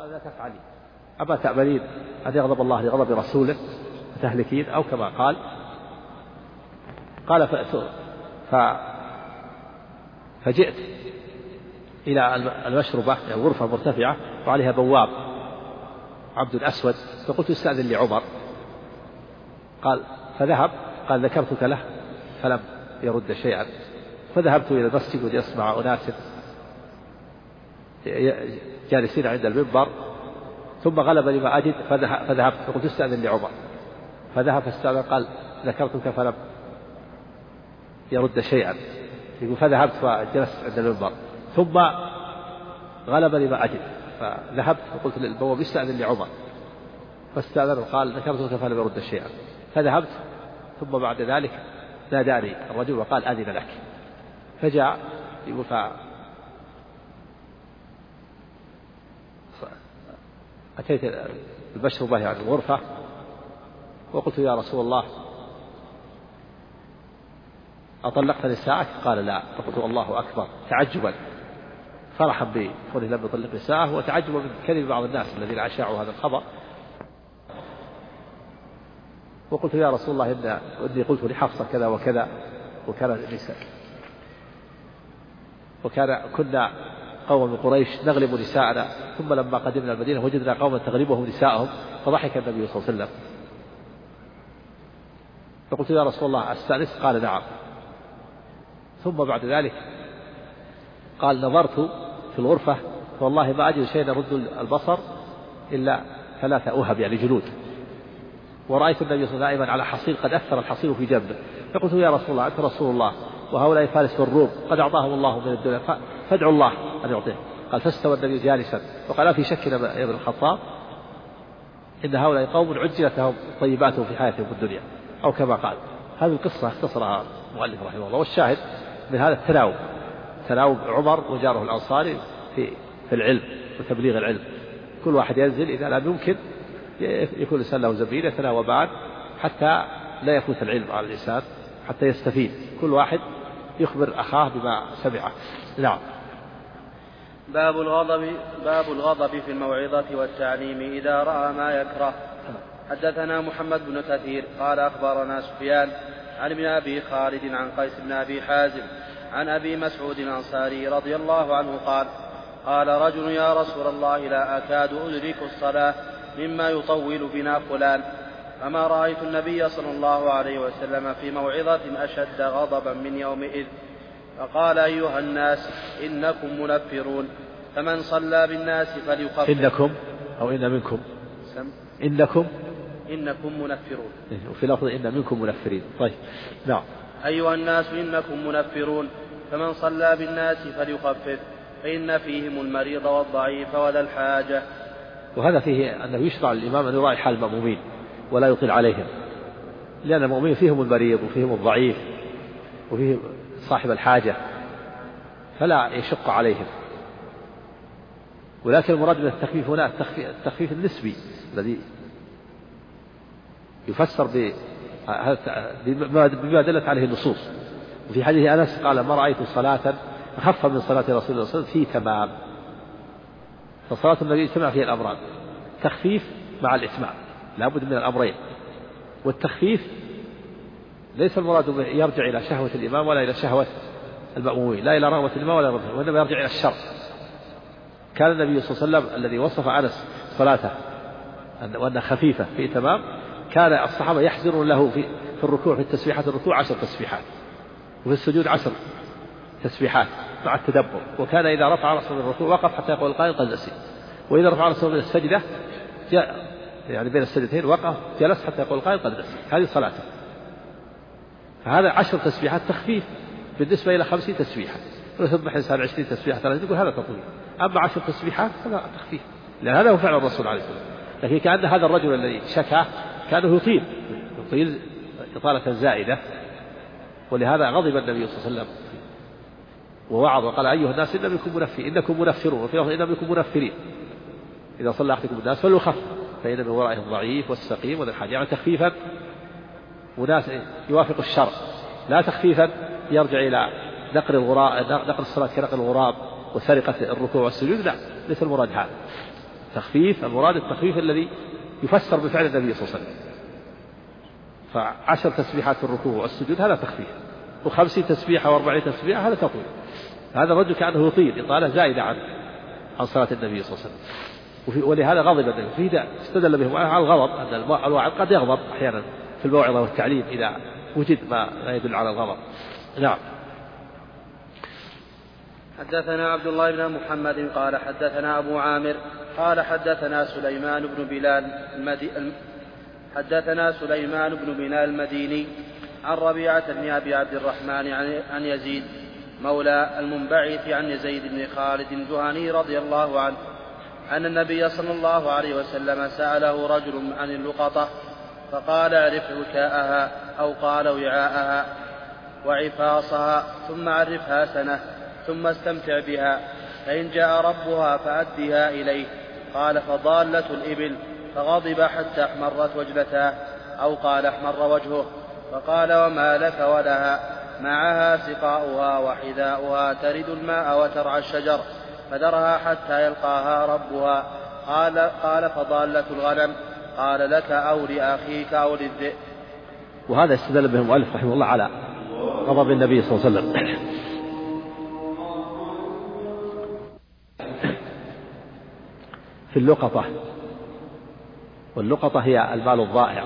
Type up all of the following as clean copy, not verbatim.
قال لا تفعلي، أما تأمنين أن يغضب الله لغضب رسوله فتهلكين، أو كما قال فجئت إلى المشربة، غرفة مرتفعة وعليها بواب عبد أسود، فقلت استأذن لعمر، قال فذهب، قال ذكرتك له فلم يرد شيئا، فذهبت إلى المسجد ولأسمع أناس جالسين عند المنبر، ثم غلبني ما أجد فذهبت فقلت استأذن لعمر، فذهب فاستأذن، قال ذكرتك فلم يرد شيئا، فذهبت فجلست عند المنبر، ثم غلبني ما أجد فذهبت فقلت للبواب استأذن لعمر، فاستأذن قال ذكرتك فلم يرد شيئا، فذهبت، ثم بعد ذلك ناداني الرجل وقال أذن لك، فجاء أتيت المشربة يعني الغرفة، وقلت يا رسول الله أطلقت نساءك؟ قال لا، فقلت الله أكبر، تعجبا فرحا بكونه لم يطلق نساءه، وتعجبا من كلمة بعض الناس الذين أشاعوا هذا الخبر، وقلت يا رسول الله إني قلت لحفصة كذا وكذا، كنا قوم من قريش نغلب نساءنا، ثم لما قدمنا المدينة وجدنا قوما تغلبهم نساءهم، فضحك النبي صلى الله عليه وسلم، فقلت يا رسول الله أستأنس؟ قال نعم. ثم بعد ذلك قال نظرت في الغرفة فوالله ما أجد شيء يرد البصر إلا 3 أوهب يعني جلود، ورأيت النبي صلى الله عليه وسلم على حصير قد أثر الحصير في جنبه، فقلت يا رسول الله أنت رسول الله وهؤلاء فارس والروم قد أعطاهم الله من الدنيا، فادعوا الله أن يعطيه. قال فاستوى النبي جالسا وقال لا في شك يا ابن الخطاب إن هؤلاء قوم عجلت لهم طيباتهم في حياتهم في الدنيا، أو كما قال. هذه القصة اختصرها المؤلف رحمه الله، والشاهد من هذا تناوب عمر وجاره الأنصاري في العلم وتبليغ العلم، كل واحد ينزل إذا لم يمكن يكون الإنسان له زميل يتناوبان حتى لا يفوت العلم على الإنسان، حتى يستفيد كل واحد يخبر أخاه بما سمعه. نعم. باب الغضب في الموعظة والتعليم إذا رأى ما يكره. حدثنا محمد بن كثير قال أخبرنا سفيان عن ابن أبي خالد عن قيس بن أبي حازم عن أبي مسعود الأنصاري رضي الله عنه قال قال رجل يا رسول الله لا أكاد أدرك الصلاة مما يطول بنا فلان، فما رأيت النبي صلى الله عليه وسلم في موعظة أشد غضبا من يومئذ، فقال أيها الناس إنكم منفرون، فمن صلى بالناس فليخفف. إنكم أو إن منكم؟ إنكم منفرون، وفي لفظ إن منكم منفرين. طيب نعم. أيها الناس إنكم منفرون، فمن صلى بالناس فليخفف، فإن فيهم المريض والضعيف وذا الحاجة. وهذا فيه أنه يشرع للإمام أن يراعي حال المأمومين ولا يطيل عليهم، لأن المؤمنين فيهم المريض وفيهم الضعيف وفيهم صاحب الحاجة، فلا يشق عليهم. ولكن المراد من التخفيف هنا التخفيف النسبي الذي يفسر بما دلت عليه النصوص. وفي حديث أنس قال ما رأيت صلاة أخف من صلاة رسول الله صلى الله عليه وسلم في تمام. فصلاة النبي اجتمع فيها الأمران، تخفيف مع الإتمام، لا بد من الأمرين. والتخفيف ليس المراد يرجع إلى شهوة الإمام ولا إلى شهوة المأمومين، لا إلى رغبة الإمام ولا رغبة، وإنما يرجع إلى الشر. كان النبي صلى الله عليه وسلم الذي وصف أنس صلاته وأنها خفيفة في تمام، كان الصحابة يحزرون له في الركوع، في التسبيحات الركوع 10 تسبيحات، وفي السجود 10 تسبيحات مع التدبر. وكان إذا رفع رأسه من الركوع وقف حتى يقول القائل قد نسيت، وإذا رفع رأسه من السجدة جاء يعني بين السجدتين وقف جلس حتى يقول القائل قد نسيت. هذه صلاته. فهذا 10 تسبيحات تخفيف بالنسبة إلى 50 تسبيحة. ويسبح الإنسان 20 تسبيحة 30 يقول هذا تطويل، أما 10 تسبيحات هذا تخفيف، لأن هذا هو فعل الرسول عليه الصلاة والسلام. لكن كأن هذا الرجل الذي شكاه كانه يطيل إطالة زائدة، ولهذا غضب النبي صلى الله عليه وسلم ووعظ وقال أيها الناس إنكم منفرون، وفي لفظ إنكم منفرين، إذا صلى أحدكم الناس فليخفف فإن من ورائه الضعيف والسقيم وذا الحاجة. يعني تخفيفا وناس يوافق الشرع، لا تخفيفا يرجع إلى نقل الصلاة كنقل الغراب وسرقة الركوع والسجود، لا، ليس المراد هذا. تخفيف المراد التخفيف الذي يفسر بفعل النبي صلى الله عليه وسلم. ف10 تسبيحات في الركوع والسجود هذا تخفيف، و50 تسبيحة و40 تسبيحة هذا تطويل. هذا الرجل كأنه يطيل إطالة زائدة عن صلاة النبي صلى الله عليه وسلم، ولهذا غضب النبي. فيه استدل به على الغضب، أن الواعظ قد يغضب أحيانا في الموعظة والتعليم إذا وجد ما يدل على الغضب. نعم. حدثنا عبد الله بن محمد قال حدثنا أبو عامر قال حدثنا سليمان بن بلال المديني عن ربيعة بن أبي عبد الرحمن عن يزيد مولى المنبعث عن زيد بن خالد الجهني رضي الله عنه أن النبي صلى الله عليه وسلم سأله رجل عن اللقطة فقال اعرف وكاءها أو قال وعاءها وعفاصها ثم عرفها سنة ثم استمتع بها، فإن جاء ربها فأدها إليه. قال فضالة الإبل، فغضب حتى احمرت وجنتاه أو قال احمر وجهه، فقال وما لك ولها؟ معها سقاؤها وحذاؤها ترد الماء وترعى الشجر، فذرها حتى يلقاها ربها. قال فضالة الغنم، قال لك أو لأخيك أو للذئب. وهذا استدل به المؤلف رحمه الله على غضب النبي صلى الله عليه وسلم في اللقطة. واللقطة هي المال الضائع،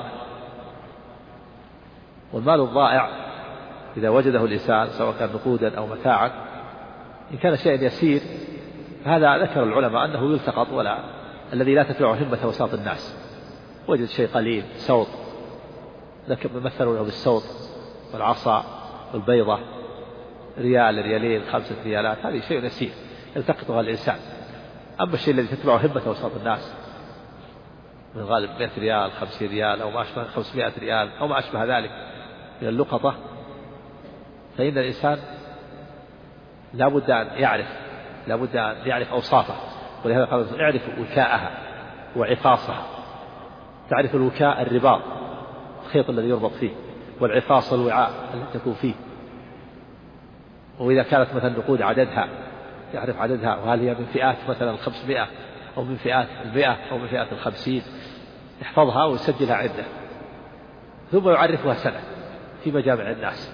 والمال الضائع إذا وجده الإنسان سواء كان نقودا أو متاعا إن كان شيء يسير هذا ذكر العلماء أنه يلتقط، ولا الذي لا تتبعه همة وساط الناس. وجد شيء قليل سوط مثلوا له بالسوط والعصا والبيضة، ريال ريالين 5 ريالات، هذه شيء يسير يلتقطها الإنسان. أما الشيء الذي تتبعه همة وساط الناس من غالب 100 ريال 50 ريال أو ما أشبه 500 ريال أو ما أشبه ذلك من اللقطة، فإن الإنسان لا بد أن يعرف أوصافه. ولهذا قال اعرف وكاءها وعفاصها. تعرف الوكاء الرباط، الخيط الذي يربط فيه، والعفاص الوعاء الذي تكون فيه. وإذا كانت مثلا نقود عددها يعرف عددها، وهل هي من فئات مثلا 500 أو من فئات 100 أو من فئات 50، يحفظها ويسجلها عنده، ثم يعرفها سنة في مجامع الناس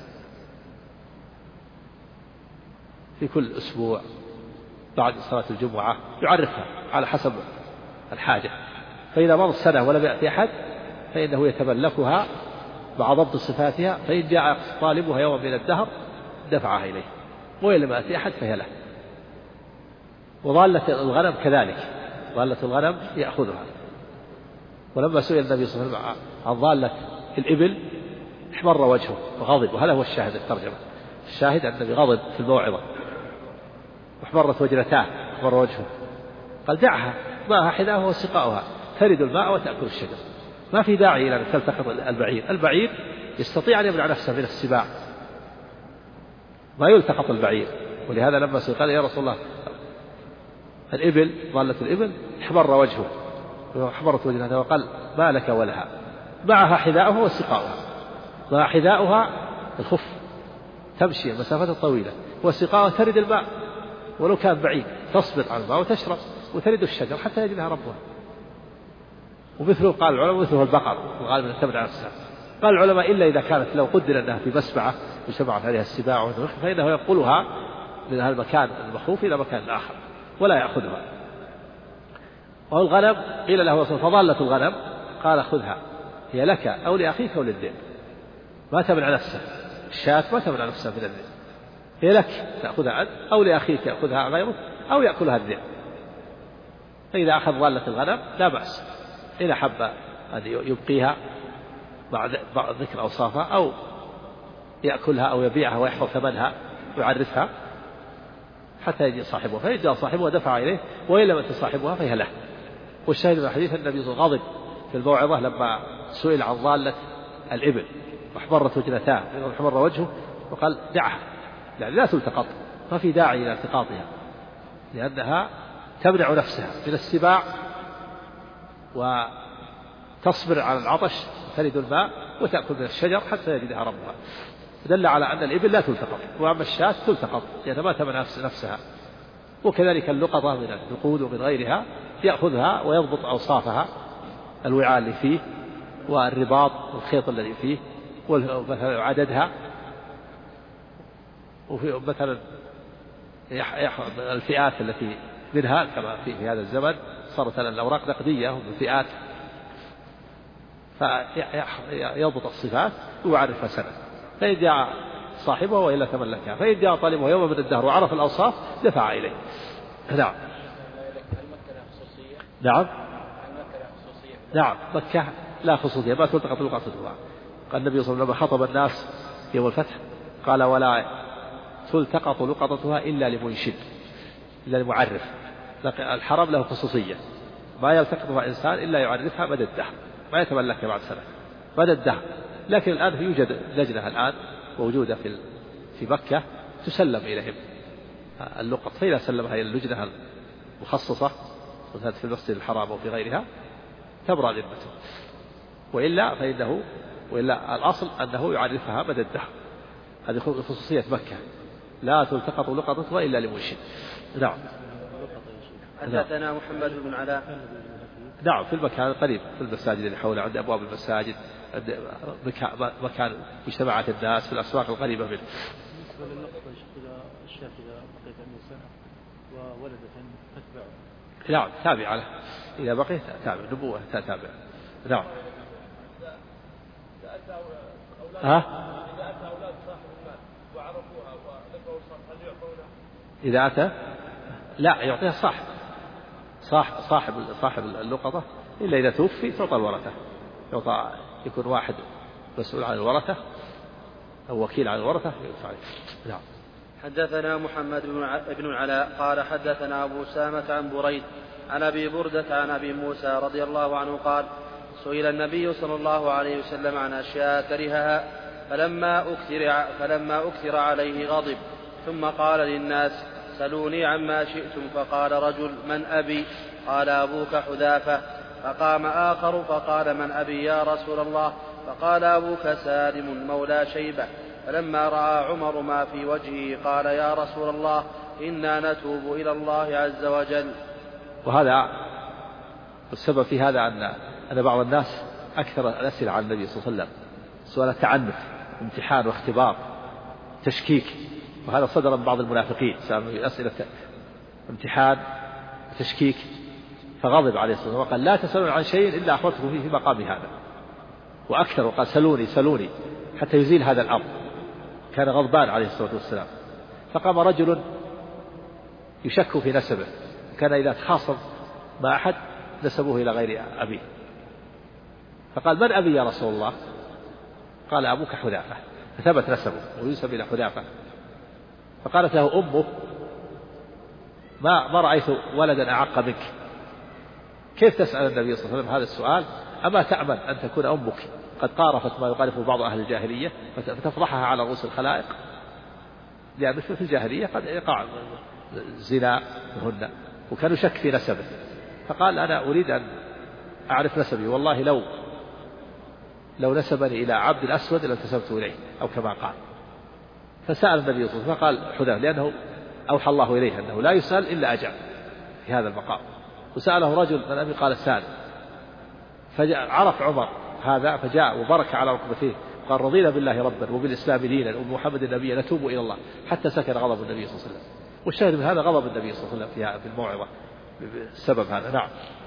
في كل أسبوع بعد صلاة الجمعة يعرفها على حسب الحاجة. فإذا مضت سنة ولم يأتي أحد فإنه يتملكها مع ضبط صفاتها، فإن جاء طالبها يوم من الدهر دفعها إليه، وإن لم يأتي أحد فهي له. وضالة الغنم كذلك، ضالة الغنم يأخذها. ولما سئل النبي صلى الله عليه وسلم عن ضالة الإبل احمر وجهه وغضب، وهذا هو الشاهد الترجمة. الشاهد أن النبي غضب في الموعظة واحمرت وجنتاه، احمر وجهه. قال دعها، معها حذاؤها وسقاؤها ترد الماء وتأكل الشجر. ما في داعي إلى أن تلتقط البعير. البعير يستطيع أن يمنع نفسه من السباع، ما يلتقط البعير. ولهذا لما سئل قال يا رسول الله الإبل ضالة الإبل احمر وجهه واحمرت وجنتها، وقال ما لك ولها؟ معها حذاؤها وسقاؤها. مع حذاؤها الخف تمشي المسافات الطويلة، وسقاؤها ترد الماء ولو كان بعيد، تصبر على الماء وتشرب وترد الشجر حتى يجدها ربها. ومثله قال العلماء مثله البقر وغالبا تبع نفسها. قال العلماء إلا إذا كانت لو قدر أنها في مسبعة وجمعت عليها السباع فإنه ينقلها من هذا المكان المخوف إلى مكان آخر ولا يأخذها. والغنم قيل له فضالة الغنم، قال خذها هي لك أو لأخيك أو للذئب. ما تمنع نفسه، الشاة ما تمنع نفسها من الذئب، هي لك تأخذها عنه أو لأخيك يأخذها غيره أو يأكلها الذئب. فإذا أخذ ضالة الغنم لا بأس، إن حب أن يبقيها مع ذكر أوصافها أو يأكلها أو يبيعها ويحفظ ثمنها ويعرفها حتى يجي صاحبها، فإن جاء صاحبها دفع إليه، وإن لم يأت صاحبها فهي له. والشاهد من الحديث النبي صلى الله عليه وسلم غضب في الموعظة لما سئل عن ضالة الإبل واحمرت وجنتاه واحمر وجهه، وقال دعها، يعني لا تلتقط، ما في داعي إلى التقاطها لأنها تمنع نفسها من السباع وتصبر على العطش، ترد الماء وتأكل من الشجر حتى يجدها ربها. دل على أن الإبل لا تلتقط، وأما الشاة تلتقط لأنها ما تمنع نفسها. وكذلك اللقطة من النقود ومن غيرها يأخذها ويضبط أوصافها، الوعاء اللي فيه والرباط والخيط الذي فيه وعددها، وفي مثلا الفئات التي منها كما في هذا الزمن صارت الأوراق نقدية وفئات، فيضبط الصفات ويعرفها سنة، فإن جاء صاحبه وإلا تملكها، فإن جاء طالبه يوم من الدهر وعرف الأوصاف دفع إليه. نعم. نعم. نعم مكة لا خصوصية، ما تلتقط لقطتها. قال النبي صلى الله عليه وسلم خطب الناس يوم الفتح قال ولا تلتقط لقطتها إلا لمنشد، إلا لمعرف. الحرم له خصوصية، ما يلتقطها إنسان إلا يعرفها مدى الدهر، ما يتملكها بعد سنة مدى الدهر. لكن الآن يوجد لجنة الآن موجودة في مكة تسلم إليهم اللقط، فإذا سلمها إلى اللجنة المخصصة مثلا في المسجد الحرام أو في غيرها تبرأ ذمته، وإلا الأصل أنه يعرفها مدى الدهر. هذه خصوصية مكة، لا تلتقط لقطتها إلا لمنشد. نعم. حدثنا محمد بن علاء. نعم في المكان القريب، في المساجد اللي حوله، عند أبواب المساجد، عند مكان مجتمعات الناس، في الأسواق القريبة منه. بالنسبة للقطة إذا الشاة إذا بقيت 100 سنة وولدت تتبع. نعم تابع له، إذا بقيت تابع، نبوة تابع. نعم. إذا أتى لا يعطيها صاحب اللقطة، إلا إذا توفي تعطى الورثة، يكون واحد مسؤول عن الورثة أو وكيل عن الورثة يدفع. نعم. حدثنا محمد بن العلاء قال حدثنا أبو سامة عن بريد عن أبي بردة عن أبي موسى رضي الله عنه قال سئل النبي صلى الله عليه وسلم عن أشياء كرهها فلما أكثر عليه غضب، ثم قال للناس سلوني عما شئتم، فقال رجل من أبي؟ قال أبوك حذافة. فقام آخر فقال من أبي يا رسول الله؟ فقال أبوك سالم مولى شيبة. فلما رأى عمر ما في وجهه قال يا رسول الله إنا نتوب إلى الله عز وجل. وهذا السبب في هذا أن بعض الناس أكثر الأسئلة عن النبي صلى الله عليه وسلم، سؤال التعنف، امتحان واختبار، تشكيك، وهذا صدر من بعض المنافقين، سألوا أسئلة امتحان وتشكيك، فغضب عليه الصلاة والسلام وقال لا تسألون عن شيء إلا أخبرتكم فيه في مقام هذا، وأكثر وقال سلوني حتى يزيل هذا الأمر، كان غضبان عليه الصلاة والسلام. فقام رجل يشك في نسبه، كان إذا تخاصم مع أحد نسبوه إلى غير أبيه، فقال من أبي يا رسول الله؟ قال أبوك حذافة، فثبت نسبه وينسب إلى حذافة. فقالت له أمه ما رأيت ولدا أعق منك، كيف تسأل النبي صلى الله عليه وسلم هذا السؤال؟ أما تأمن أن تكون أمك قد قارفت ما يقارفه بعض أهل الجاهلية فتفضحها على رؤوس الخلائق؟ لأن في الجاهلية قد يقع زنا منهن، وكان يشك في نسبه، فقال أنا أريد أن أعرف نسبي، والله لو نسبني إلى عبد أسود لانتسبت إليه، أو كما قال. فسأل النبي صلى الله عليه وسلم فقال حذافة، لأنه أوحى الله إليه أنه لا يسأل إلا أجاب في هذا المقام. وسأله رجل من أبي قال سالم، فعرف عمر هذا فجاء وبرك على ركبتيه قال رضينا بالله ربا وبالإسلام دينا وبمحمد نبيا نتوب إلى الله، حتى سكن غضب النبي صلى الله عليه وسلم. والشاهد من هذا غضب النبي صلى الله عليه وسلم في الموعظة بسبب هذا. نعم.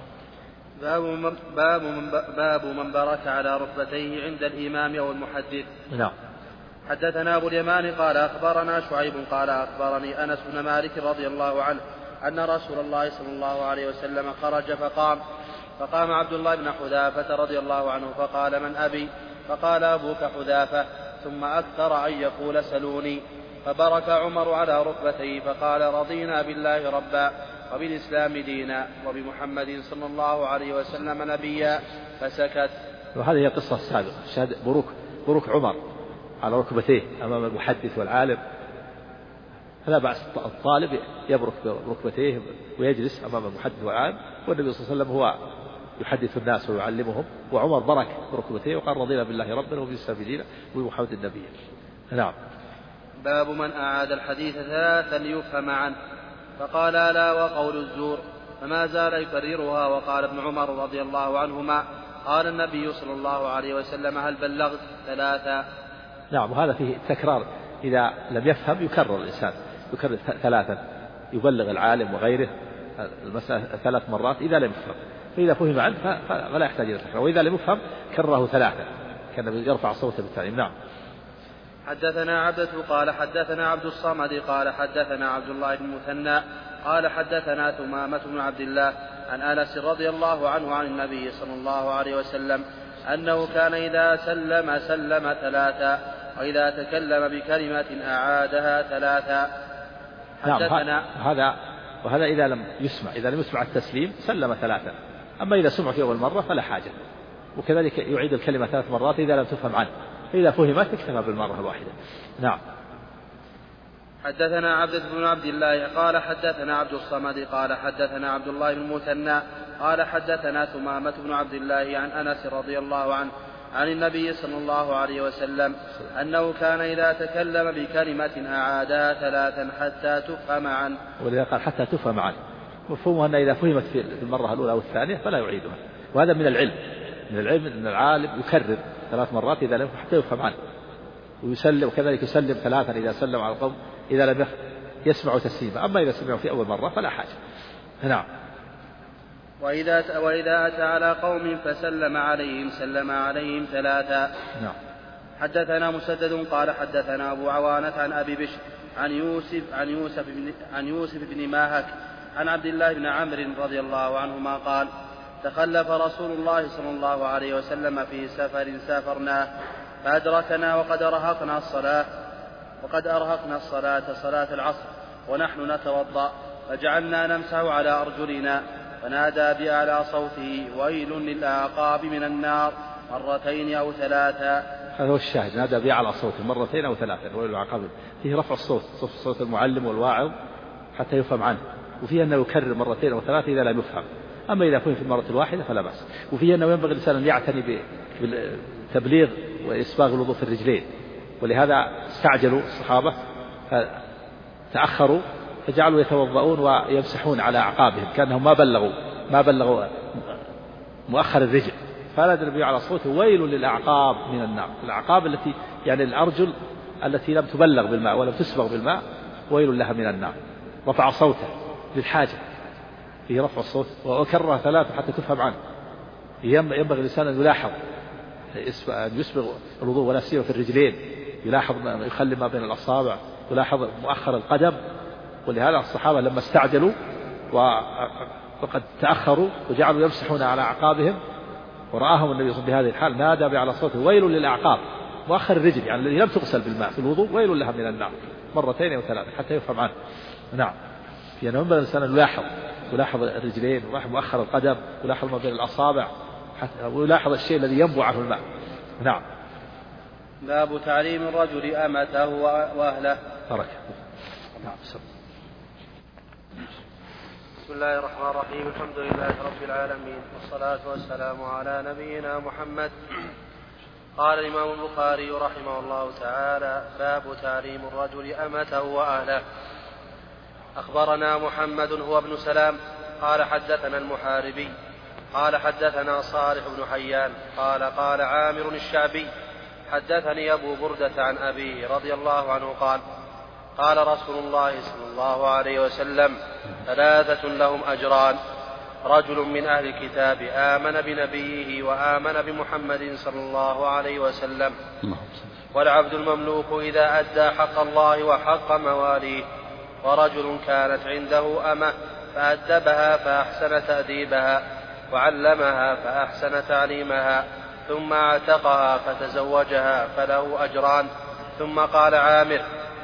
باب من برك على ركبتيه عند الإمام أو المحدث. نعم. حدثنا أبو اليمان قال أخبرنا شعيب قال أخبرني أنس بن مالك رضي الله عنه أن رسول الله صلى الله عليه وسلم خرج فقام عبد الله بن حذافة رضي الله عنه فقال من أبي؟ فقال أبوك حذافة، ثم أكثر أن يقول سلوني. فبرك عمر على ركبتيه فقال رضينا بالله ربا وبالإسلام دينا وبمحمد صلى الله عليه وسلم نبيا، فسكت. وهذه هي قصة السابقة، شهد بروك عمر على ركبتيه أمام المحدث والعالم، فلا بأس الطالب يبرك بركبتيه ويجلس أمام المحدث والعالم، والنبي صلى الله عليه وسلم هو يحدث الناس ويعلمهم، وعمر برك بركبتيه وقال رضينا بالله ربنا وبالإسلام دينا وبمحمد النبي. نعم. باب من أعاد الحديث ثلاثا ليفهم عنه، فقال ألا وقول الزور، فما زال يكررها. وقال ابن عمر رضي الله عنهما قال النبي صلى الله عليه وسلم هل بلغت 3. نعم. وهذا فيه تكرار، إذا لم يفهم يكرر الإنسان، يكرر 3، يبلغ العالم وغيره المسألة 3 مرات إذا لم يفهم، فإذا فهم عنه فلا يحتاج إلى تكرار، وإذا لم يفهم كرره 3، كان يرفع صوته بالتعليم. نعم. حدثنا عبدة قال حدثنا عبد الصمد قال حدثنا عبد الله بن المثنى قال حدثنا ثمامة بن عبد الله عن أنس رضي الله عنه عن النبي صلى الله عليه وسلم أنه كان إذا سلم 3 وإذا تكلم بكلمة أعادها 3. حدثنا وهذا إذا لم يسمع التسليم سلم 3، أما إذا سمع في أول مرة فلا حاجة. وكذلك يعيد الكلمة 3 مرات إذا لم تفهم عنه، فإذا فهمت اكتفى بالمرة الواحدة. نعم. حدثنا عبدة بن عبد الله قال حدثنا عبد الصمد قال حدثنا عبد الله بن المثنى قال حدثنا ثمامة بن عبد الله عن أنس رضي الله عنه عن النبي صلى الله عليه وسلم أنه كان إذا تكلم بكلمة أعادها 3 حتى تفهم عنه. ولذا قال حتى تفهم عنه، مفهومه أن إذا فهمت في المرة الأولى أو الثانية فلا يعيدها. وهذا من العلم أن العالم يكرر 3 مرات إذا لم حتى يفهم عنه، ويسلم، وكذلك يسلم 3 إذا سلم على القوم إذا لم يسمع تسليما، أما إذا سمعوا في أول مرة فلا حاجة. نعم. وإذا أتى على قوم فسلم عليهم سلم عليهم 3. نعم. حدثنا مسدد قال حدثنا أبو عوانة عن أبي بشر عن يوسف بن ماهك عن عبد الله بن عمرو رضي الله عنهما قال تخلف رسول الله صلى الله عليه وسلم في سفر سافرناه فأدركنا وقد أرهقنا الصلاة صلاة العصر ونحن نتوضأ، فجعلنا نمسح على أرجلنا، فنادى بأعلى صوته ويل للأعقاب من النار 2 أو 3. هذا هو الشاهد، نادى بأعلى صوته 2 أو 3، ويل للأعقاب. فيه رفع الصوت، صوت المعلم والواعظ حتى يفهم عنه، وفيه أنه يكرر 2 أو 3 إذا لم يفهم، أما إذا فهم في المرة الواحدة فلا بأس. وفيه أنه ينبغي الإنسان أن يعتني بالتبليغ وإسباغ الوضوء في الرجلين، ولهذا استعجلوا الصحابة تأخروا فجعلوا يتوضؤون ويمسحون على أعقابهم كأنهم ما بلغوا مؤخر الرجل، فنادى النبي على صوته ويل للأعقاب من النار. الأعقاب التي يعني الأرجل التي لم تبلغ بالماء ولم تسبغ بالماء ويل لها من النار. رفع صوته للحاجة، فيه رفع الصوت، وكررها 3 حتى تفهم عنه. ينبغي الإنسان أن يلاحظ أن يسبغ الوضوء ولا سيما في الرجلين، يلاحظ يخلي ما بين الأصابع، يلاحظ مؤخر القدم. ولهذا الصحابة لما استعجلوا وقد تأخروا وجعلوا يمسحون على أعقابهم ورآهم النبي صلى الله عليه وسلم بهذه الحال نادى بأعلى صوته ويل للأعقاب، مؤخر الرجل يعني الذي لم تغسل بالماء في الوضوء ويل لها من النار 2 أو 3 حتى يفهم عنه. نعم. في أن ينبغي الإنسان يلاحظ الرجلين، ويلاحظ مؤخر القدم، ويلاحظ ما بين الأصابع، ويلاحظ الشيء الذي ينبع عنه الماء. نعم. باب تعليم الرجل أمته وأهله. ترك. نعم. بسم الله الرحمن الرحيم. الحمد لله رب العالمين، والصلاة والسلام على نبينا محمد. قال الإمام البخاري رحمه الله تعالى: باب تعليم الرجل أمته وأهله. أخبرنا محمد هو ابن سلام قال حدثنا المحاربي قال حدثنا صالح بن حيان قال عامر الشعبي حدثني أبو بردة عن أبيه رضي الله عنه قال رسول الله صلى الله عليه وسلم: 3 لهم أجران: رجل من أهل الكتاب آمن بنبيه وآمن بمحمد صلى الله عليه وسلم، والعبد المملوك إذا أدى حق الله وحق مواليه، ورجل كانت عنده أمة فأدبها فأحسن تأديبها وعلمها فأحسن تعليمها ثم اعتقها فتزوجها فله أجران. ثم قال عامر: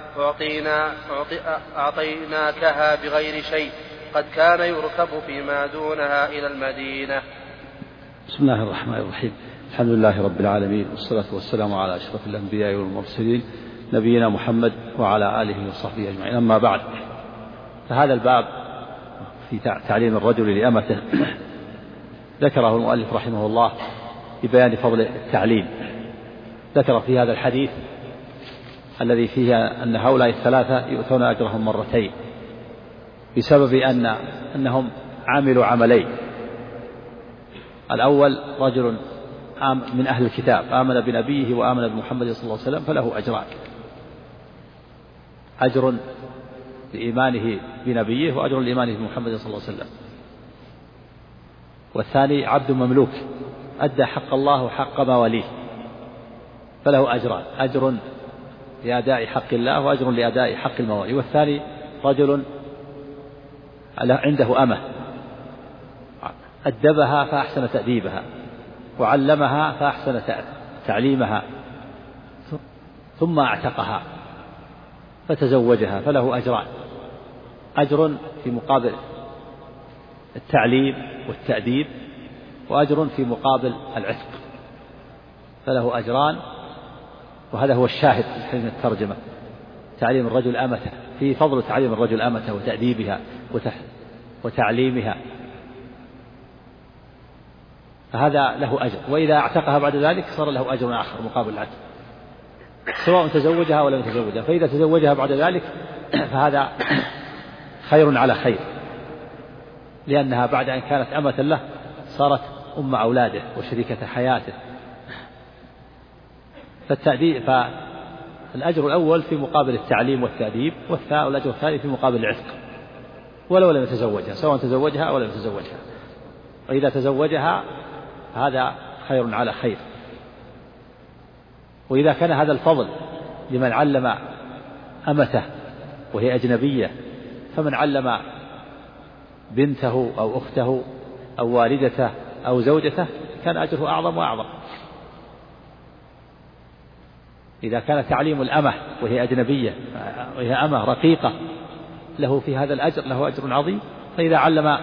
أعطيناكها بغير شيء قد كان يركب فيما دونها إلى المدينة. بسم الله الرحمن الرحيم. الحمد لله رب العالمين، والصلاة والسلام على أشرف الأنبياء والمرسلين نبينا محمد وعلى آله وصحبه أجمعين. أما بعد، فهذا الباب في تعليم الرجل لأمته ذكره المؤلف رحمه الله ببيان فضل التعليم. ذكر في هذا الحديث الذي فيه أن هؤلاء 3 يؤتون أجرهم 2 بسبب أنهم عملوا عملين: الأول رجل من أهل الكتاب آمن بنبيه وآمن بمحمد صلى الله عليه وسلم فله أجران: أجر لإيمانه بنبيه وأجر لإيمانه بمحمد صلى الله عليه وسلم. والثاني عبد مملوك أدى حق الله وحق مواليه فله أجران: أجر لأداء حق الله وأجر لأداء حق الموالي. والثاني رجل عنده أمة أدبها فأحسن تأديبها وعلمها فأحسن تعليمها ثم اعتقها فتزوجها فله أجران: أجر في مقابل التعليم والتأديب وأجر في مقابل العتق فله أجران. وهذا هو الشاهد في الترجمة: تعليم الرجل أمته، في فضل تعليم الرجل أمته وتأديبها وتعليمها، فهذا له أجر. وإذا اعتقها بعد ذلك صار له أجر آخر مقابل العتق، سواء تزوجها أو لم يتزوجها. فإذا تزوجها بعد ذلك فهذا خير على خير، لأنها بعد أن كانت أمة له صارت أم أولاده وشريكة حياته. فالأجر الأول في مقابل التعليم والتأديب، والأجر الثاني في مقابل العتق ولو لم يتزوجها، سواء تزوجها أو لم يتزوجها. وإذا تزوجها هذا خير على خير. وإذا كان هذا الفضل لمن علم أمته وهي أجنبية، فمن علم بنته أو أخته أو والدته أو زوجته كان أجره أعظم وأعظم. إذا كان تعليم الأمة وهي أجنبية وهي أمة رقيقة له في هذا الأجر، له أجر عظيم. فإذا علم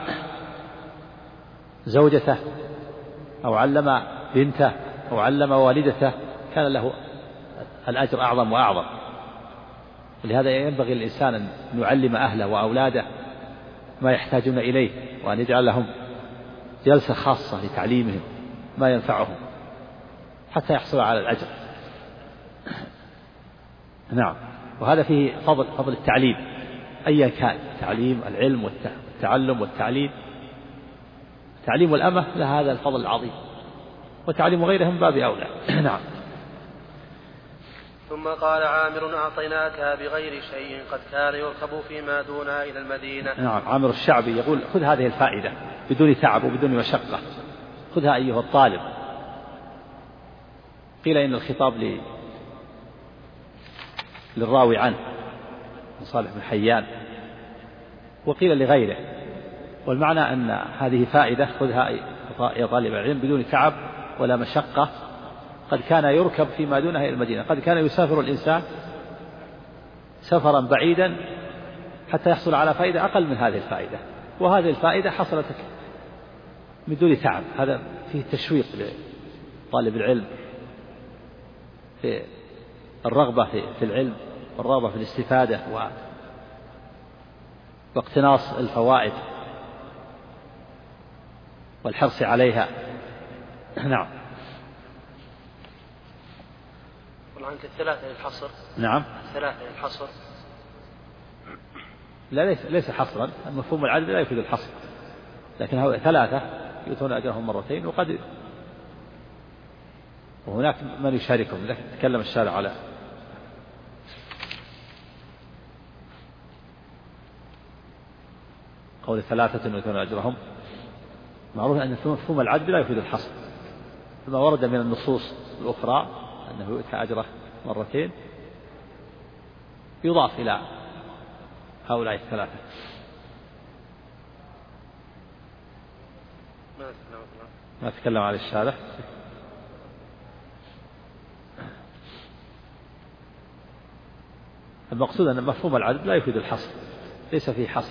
زوجته أو علم بنته أو علم والدته كان له الأجر أعظم وأعظم. ولهذا ينبغي للإنسان أن يعلم أهله وأولاده ما يحتاجون إليه، وأن يجعل لهم جلسة خاصة لتعليمهم ما ينفعهم حتى يحصل على الأجر. نعم. وهذا فيه فضل التعليم أيا كان، تعليم العلم والتعلم والتعليم. تعليم الأمة له هذا الفضل العظيم، وتعليم غيرهم باب أولى. نعم. ثم قال: عامر أعطيناك بغير شيء قد كان يركب فيما دونها إلى المدينة. نعم. عامر الشعبي يقول: خذ هذه الفائدة بدون تعب وبدون مشقة، خذها أيها الطالب. قيل إن الخطاب للراوي عنه صالح بن حيان، وقيل لغيره، والمعنى أن هذه فائدة خذها يا طالب العلم بدون تعب ولا مشقة. قد كان يركب فيما دونها إلى المدينة، قد كان يسافر الإنسان سفرا بعيدا حتى يحصل على فائدة أقل من هذه الفائدة، وهذه الفائدة حصلت من دون تعب. هذا فيه تشويق لطالب العلم في الرغبة في العلم والرغبة في الاستفادة واقتناص الفوائد والحرص عليها. نعم. عنك الثلاثة للحصر. نعم. الثلاثة للحصر. لا، ليس حصرا، مفهوم العدد لا يفيد الحصر، لكن هو ثلاثة يؤتون أجرهم مرتين. وهناك من يشاركهم، لكن تكلم الشارع على قول ثلاثة يؤتون أجرهم. معروف أن مفهوم العدد لا يفيد الحصر، فما ورد من النصوص الأخرى أنه يؤتى أجره مرتين يضاف إلى هؤلاء الثلاثة. ما تكلم على الشارع. المقصود أن مفهوم العدد لا يفيد الحصر، ليس فيه حصر.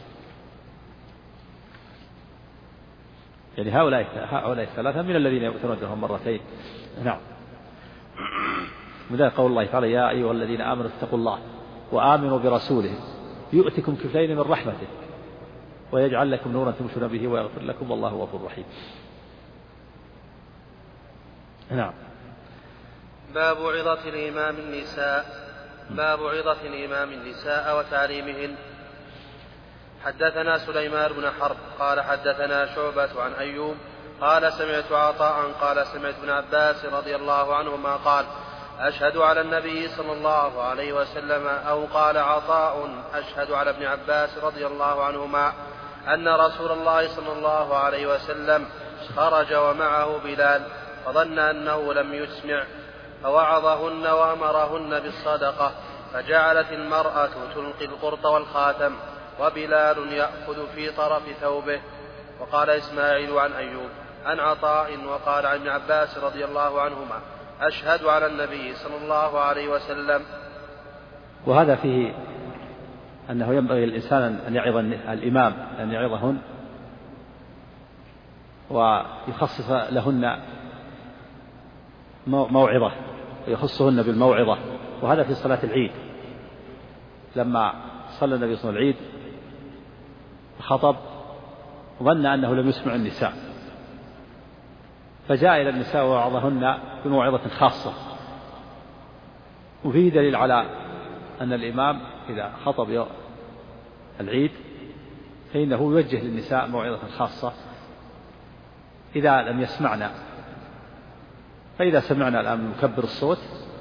يعني هؤلاء الثلاثة من الذين يؤتون أجرهم مرتين. نعم. من ذلك قول الله تعالى: يا أيها الذين آمنوا اتقوا الله وآمنوا برسوله يؤتكم كفلين من رحمته ويجعل لكم نورا تمشون به ويغفر لكم والله غفور رحيم. نعم. باب عظة الإمام النساء وتعليمهن. حدثنا سليمان بن حرب قال حدثنا شعبة عن أيوب قال سمعت عطاء قال سمعت ابن عباس رضي الله عنهما قال أشهد على النبي صلى الله عليه وسلم أو قال عطاء أشهد على ابن عباس رضي الله عنهما أن رسول الله صلى الله عليه وسلم خرج ومعه بلال فظن أنه لم يسمع فوعظهن وأمرهن بالصدقة فجعلت المرأة تلقي القرط والخاتم وبلال يأخذ في طرف ثوبه. وقال إسماعيل عن أيوب عن عطاء وقال عن ابن عباس رضي الله عنهما أشهد على النبي صلى الله عليه وسلم. وهذا فيه أنه ينبغي للإنسان أن يعظ الإمام أن يعظهن ويخصص لهن موعظة ويخصهن بالموعظة. وهذا في صلاة العيد لما صلى النبي صلى الله عليه وسلم العيد خطب ظن أنه لم يسمع النساء فجاء إلى النساء ووعظهن بموعظة خاصة. وفيه دليل على أن الإمام إذا خطب يوم العيد فإنه يوجه للنساء موعظة خاصة إذا لم يسمعنا. فإذا سمعنا الآن مكبر الصوت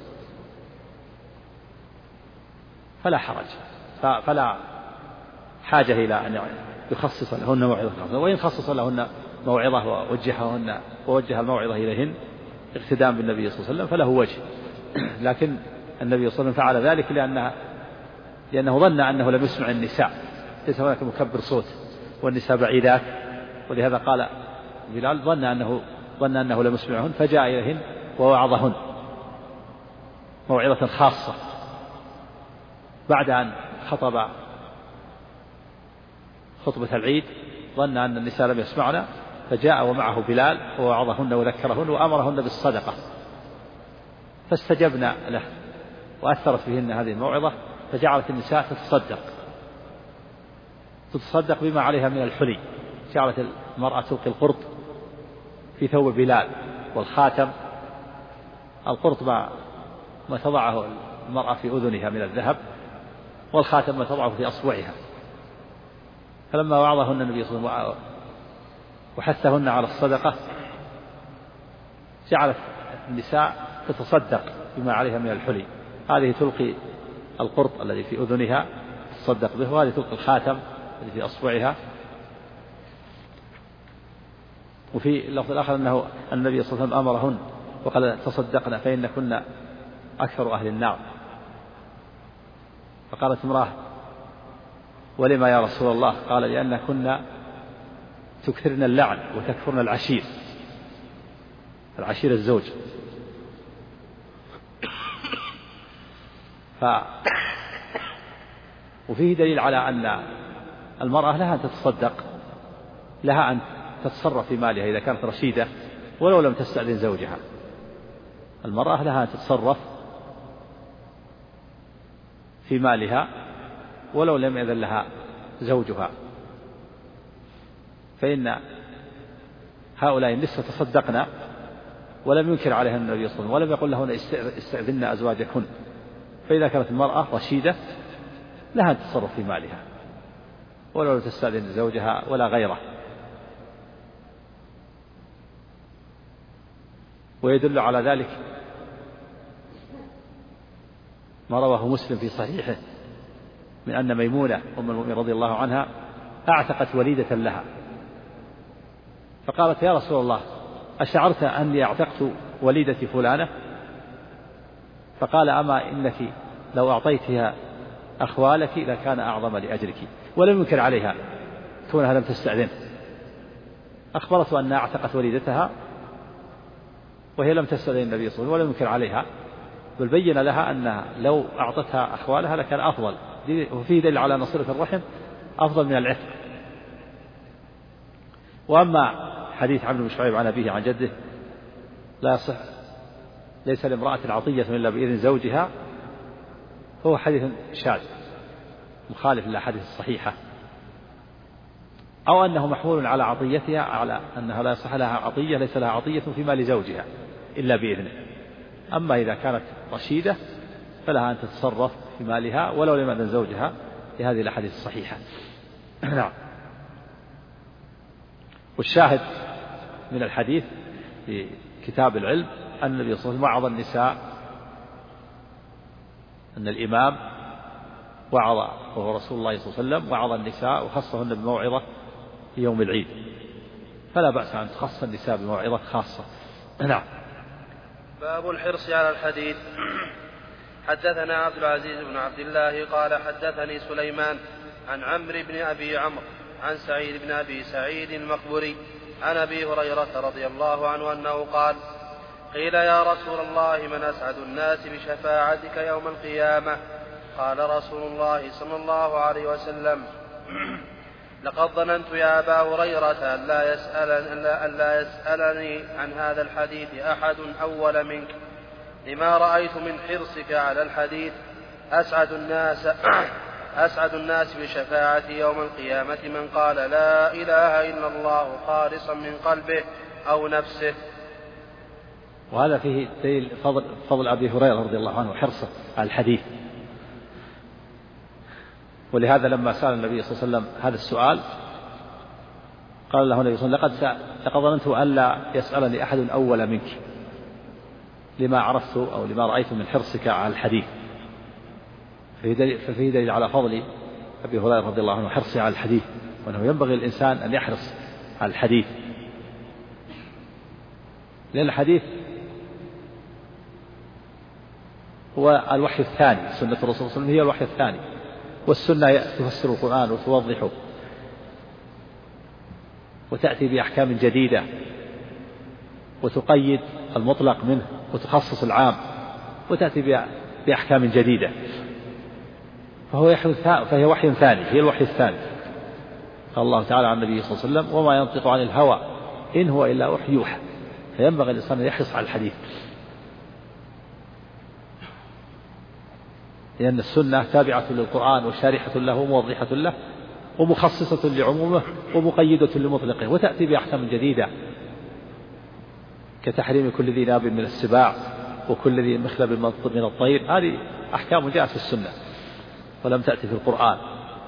فلا حرج فلا حاجة إلى أن يخصص لهن موعظة خاصة. وإن خصص لهن موعظة ووجه الموعظة إليهن اقتداء بالنبي صلى الله عليه وسلم فله وجه. لكن النبي صلى الله عليه وسلم فعل ذلك لأنه ظن أنه لم يسمع النساء ليس هناك مكبر صوت والنساء بعيدات. ولهذا قال بلال ظن أنه لم يسمعهن فجاء إليهن ووعظهن موعظة خاصة بعد أن خطب خطبة العيد ظن أن النساء لم يسمعنا فجاء ومعه بلال ووعظهن وذكرهن وأمرهن بالصدقة فاستجبنا له وأثرت فيهن هذه الموعظة فجعلت النساء تتصدق بما عليها من الحلي. جعلت المرأة تلقي القرط في ثوب بلال والخاتم. القرط ما تضعه المرأة في أذنها من الذهب والخاتم ما تضعه في أصبعها. فلما وعظهن النبي صلى الله عليه وسلم وحثهن على الصدقة جعلت النساء تتصدق بما عليها من الحلي. هذه تلقي القرط الذي في أذنها تصدق به وهذه تلقي الخاتم الذي في أصبعها. وفي اللفظ الآخر أنه النبي صلى الله عليه وسلم أمرهن وقال تصدقنا فإن كنا أكثر أهل النار. فقالت امرأة ولما يا رسول الله؟ قال لأن كنا تكثرن اللعن وتكفرن العشير الزوج. وفيه دليل على أن المرأة لها أن تتصدق لها أن تتصرف في مالها إذا كانت رشيدة ولو لم تستأذن زوجها. المرأة لها أن تتصرف في مالها ولو لم يأذن لها زوجها. فإن هؤلاء النساء تصدقنا ولم ينكر عليهن النبي صلى الله عليه وسلم ولم يقل لهن استأذن أزواجكن. فإذا كانت المرأة رشيدة لها أن تتصرف في مالها ولو لم تستأذن زوجها ولا غيره. ويدل على ذلك ما رواه مسلم في صحيحه من أن ميمونة أم المؤمنين رضي الله عنها أعتقت وليدة لها فقالت يا رسول الله أشعرت أني أعتقت وليدتي فلانة؟ فقال أما إنك لو أعطيتها أخوالك لكان أعظم لأجرك. ولم ينكر عليها كونها لم تستأذن. أخبرته أنها أعتقت وليدتها وهي لم تستأذن النبي صلى الله عليه وسلم ولم ينكر عليها بل بين لها أنها لو أعطتها أخوالها لكان أفضل. وفيه دليل على أن صلة الرحم أفضل من العتق. وأما حديث عمرو بن شعيب عن أبيه عن جده لا يصح ليس لامرأة عطية إلا بإذن زوجها فهو حديث شاذ مخالف للأحاديث الصحيحة. أو أنه محمول على عطيتها على أنها لا يصح لها عطية ليس لها عطية في مال زوجها إلا بإذنه. أما إذا كانت رشيدة فلها أن تتصرف في مالها ولو لم يأذن زوجها لهذه الأحاديث الصحيحة. نعم. والشاهد من الحديث في كتاب العلم أن النبي صلى الله عليه وسلم وعظ النساء، أن الإمام وعظ وهو رسول الله صلى الله عليه وسلم وعظ النساء وخصهن بموعظة في يوم العيد، فلا بأس أن تخص النساء بموعظة خاصة. نعم. باب الحرص على الحديث. حدثنا عبد العزيز بن عبد الله قال حدثني سليمان عن عمرو بن أبي عمرو عن سعيد بن أبي سعيد المقبري عن أبي هريرة رضي الله عنه أنه قال: قيل يا رسول الله من أسعد الناس بشفاعتك يوم القيامة؟ قال رسول الله صلى الله عليه وسلم: لقد ظننت يا أبا هريرة أن لا يسألني عن هذا الحديث أحد أول منك، لما رأيت من حرصك على الحديث. أسعد الناس بشفاعتي يوم القيامة من قال لا إله إلا الله خالصا من قلبه أو نفسه. وهذا فيه دليل فضل أبي هريرة رضي الله عنه وحرصه على الحديث. ولهذا لما سأل النبي صلى الله عليه وسلم هذا السؤال قال له النبي صلى الله عليه وسلم: لقد ظننت ألا يسألني أحد أول منك، لما عرفت أو لما رأيت من حرصك على الحديث. ففيه دليل على فضل أبي هريرة رضي الله عنه وحرصه على الحديث، وأنه ينبغي الإنسان أن يحرص على الحديث، لأن الحديث هو الوحي الثاني. سنة الرسول صلى الله عليه وسلم هي الوحي الثاني، والسنة تفسر القرآن وتوضحه وتأتي بأحكام جديدة وتقيد المطلق منه وتخصص العام وتأتي بأحكام جديدة، فهي وحي ثاني، هي الوحي الثاني. قال الله تعالى عن النبي صلى الله عليه وسلم: وما ينطق عن الهوى إن هو إلا وحي يوحى. فينبغي الإنسان أن يحرص على الحديث، لأن السنة تابعة للقرآن وشارحة له وموضحة له ومخصصة لعمومه ومقيدة لمطلقه، وتأتي بأحكام جديدة كتحريم كل ذي ناب من السباع وكل ذي مخلب من الطير. هذه أحكام جاءت في السنة ولم تأتي في القرآن.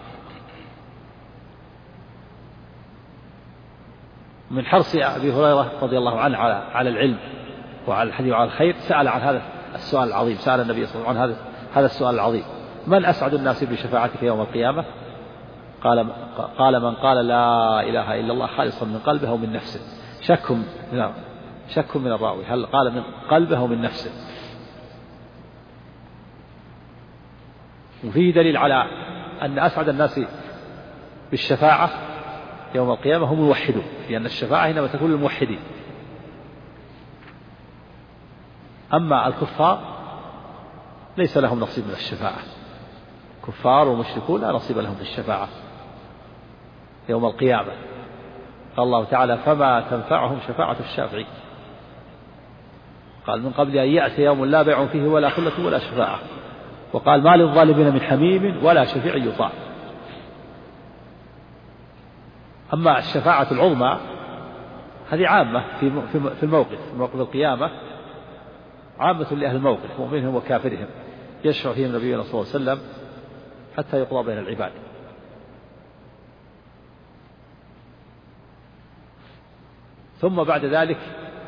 من حرص أبي هريرة رضي الله عنه على العلم وعلى الحديث وعلى الخير سأل عن هذا السؤال العظيم، سأل النبي صلى الله عليه وسلم عن هذا السؤال العظيم: من أسعد الناس بشفاعتك يوم القيامة؟ قال من قال لا إله إلا الله خالصا من قلبه ومن نفسه. شك من الراوي هل قال من قلبه ومن نفسه. وفيه دليل على أن أسعد الناس بالشفاعة يوم القيامة هم الموحدون، لأن الشفاعة إنما تكون للموحدين. أما الكفار ليس لهم نصيب من الشفاعة، كفار ومشركون لا نصيب لهم في الشفاعة يوم القيامة. قال الله تعالى: فما تنفعهم شفاعة الشافعين. قال: من قبل أن يأتي يوم لا بيع فيه ولا خلة ولا شفاعة. وقال: ما للظالمين من حميم ولا شفيع يطاع. أما الشفاعة العظمى هذه عامة في الموقف القيامة، عامة لأهل الموقف مؤمنهم وكافرهم، يشفع فيهم نبينا صلى الله عليه وسلم حتى يقضى بين العباد. ثم بعد ذلك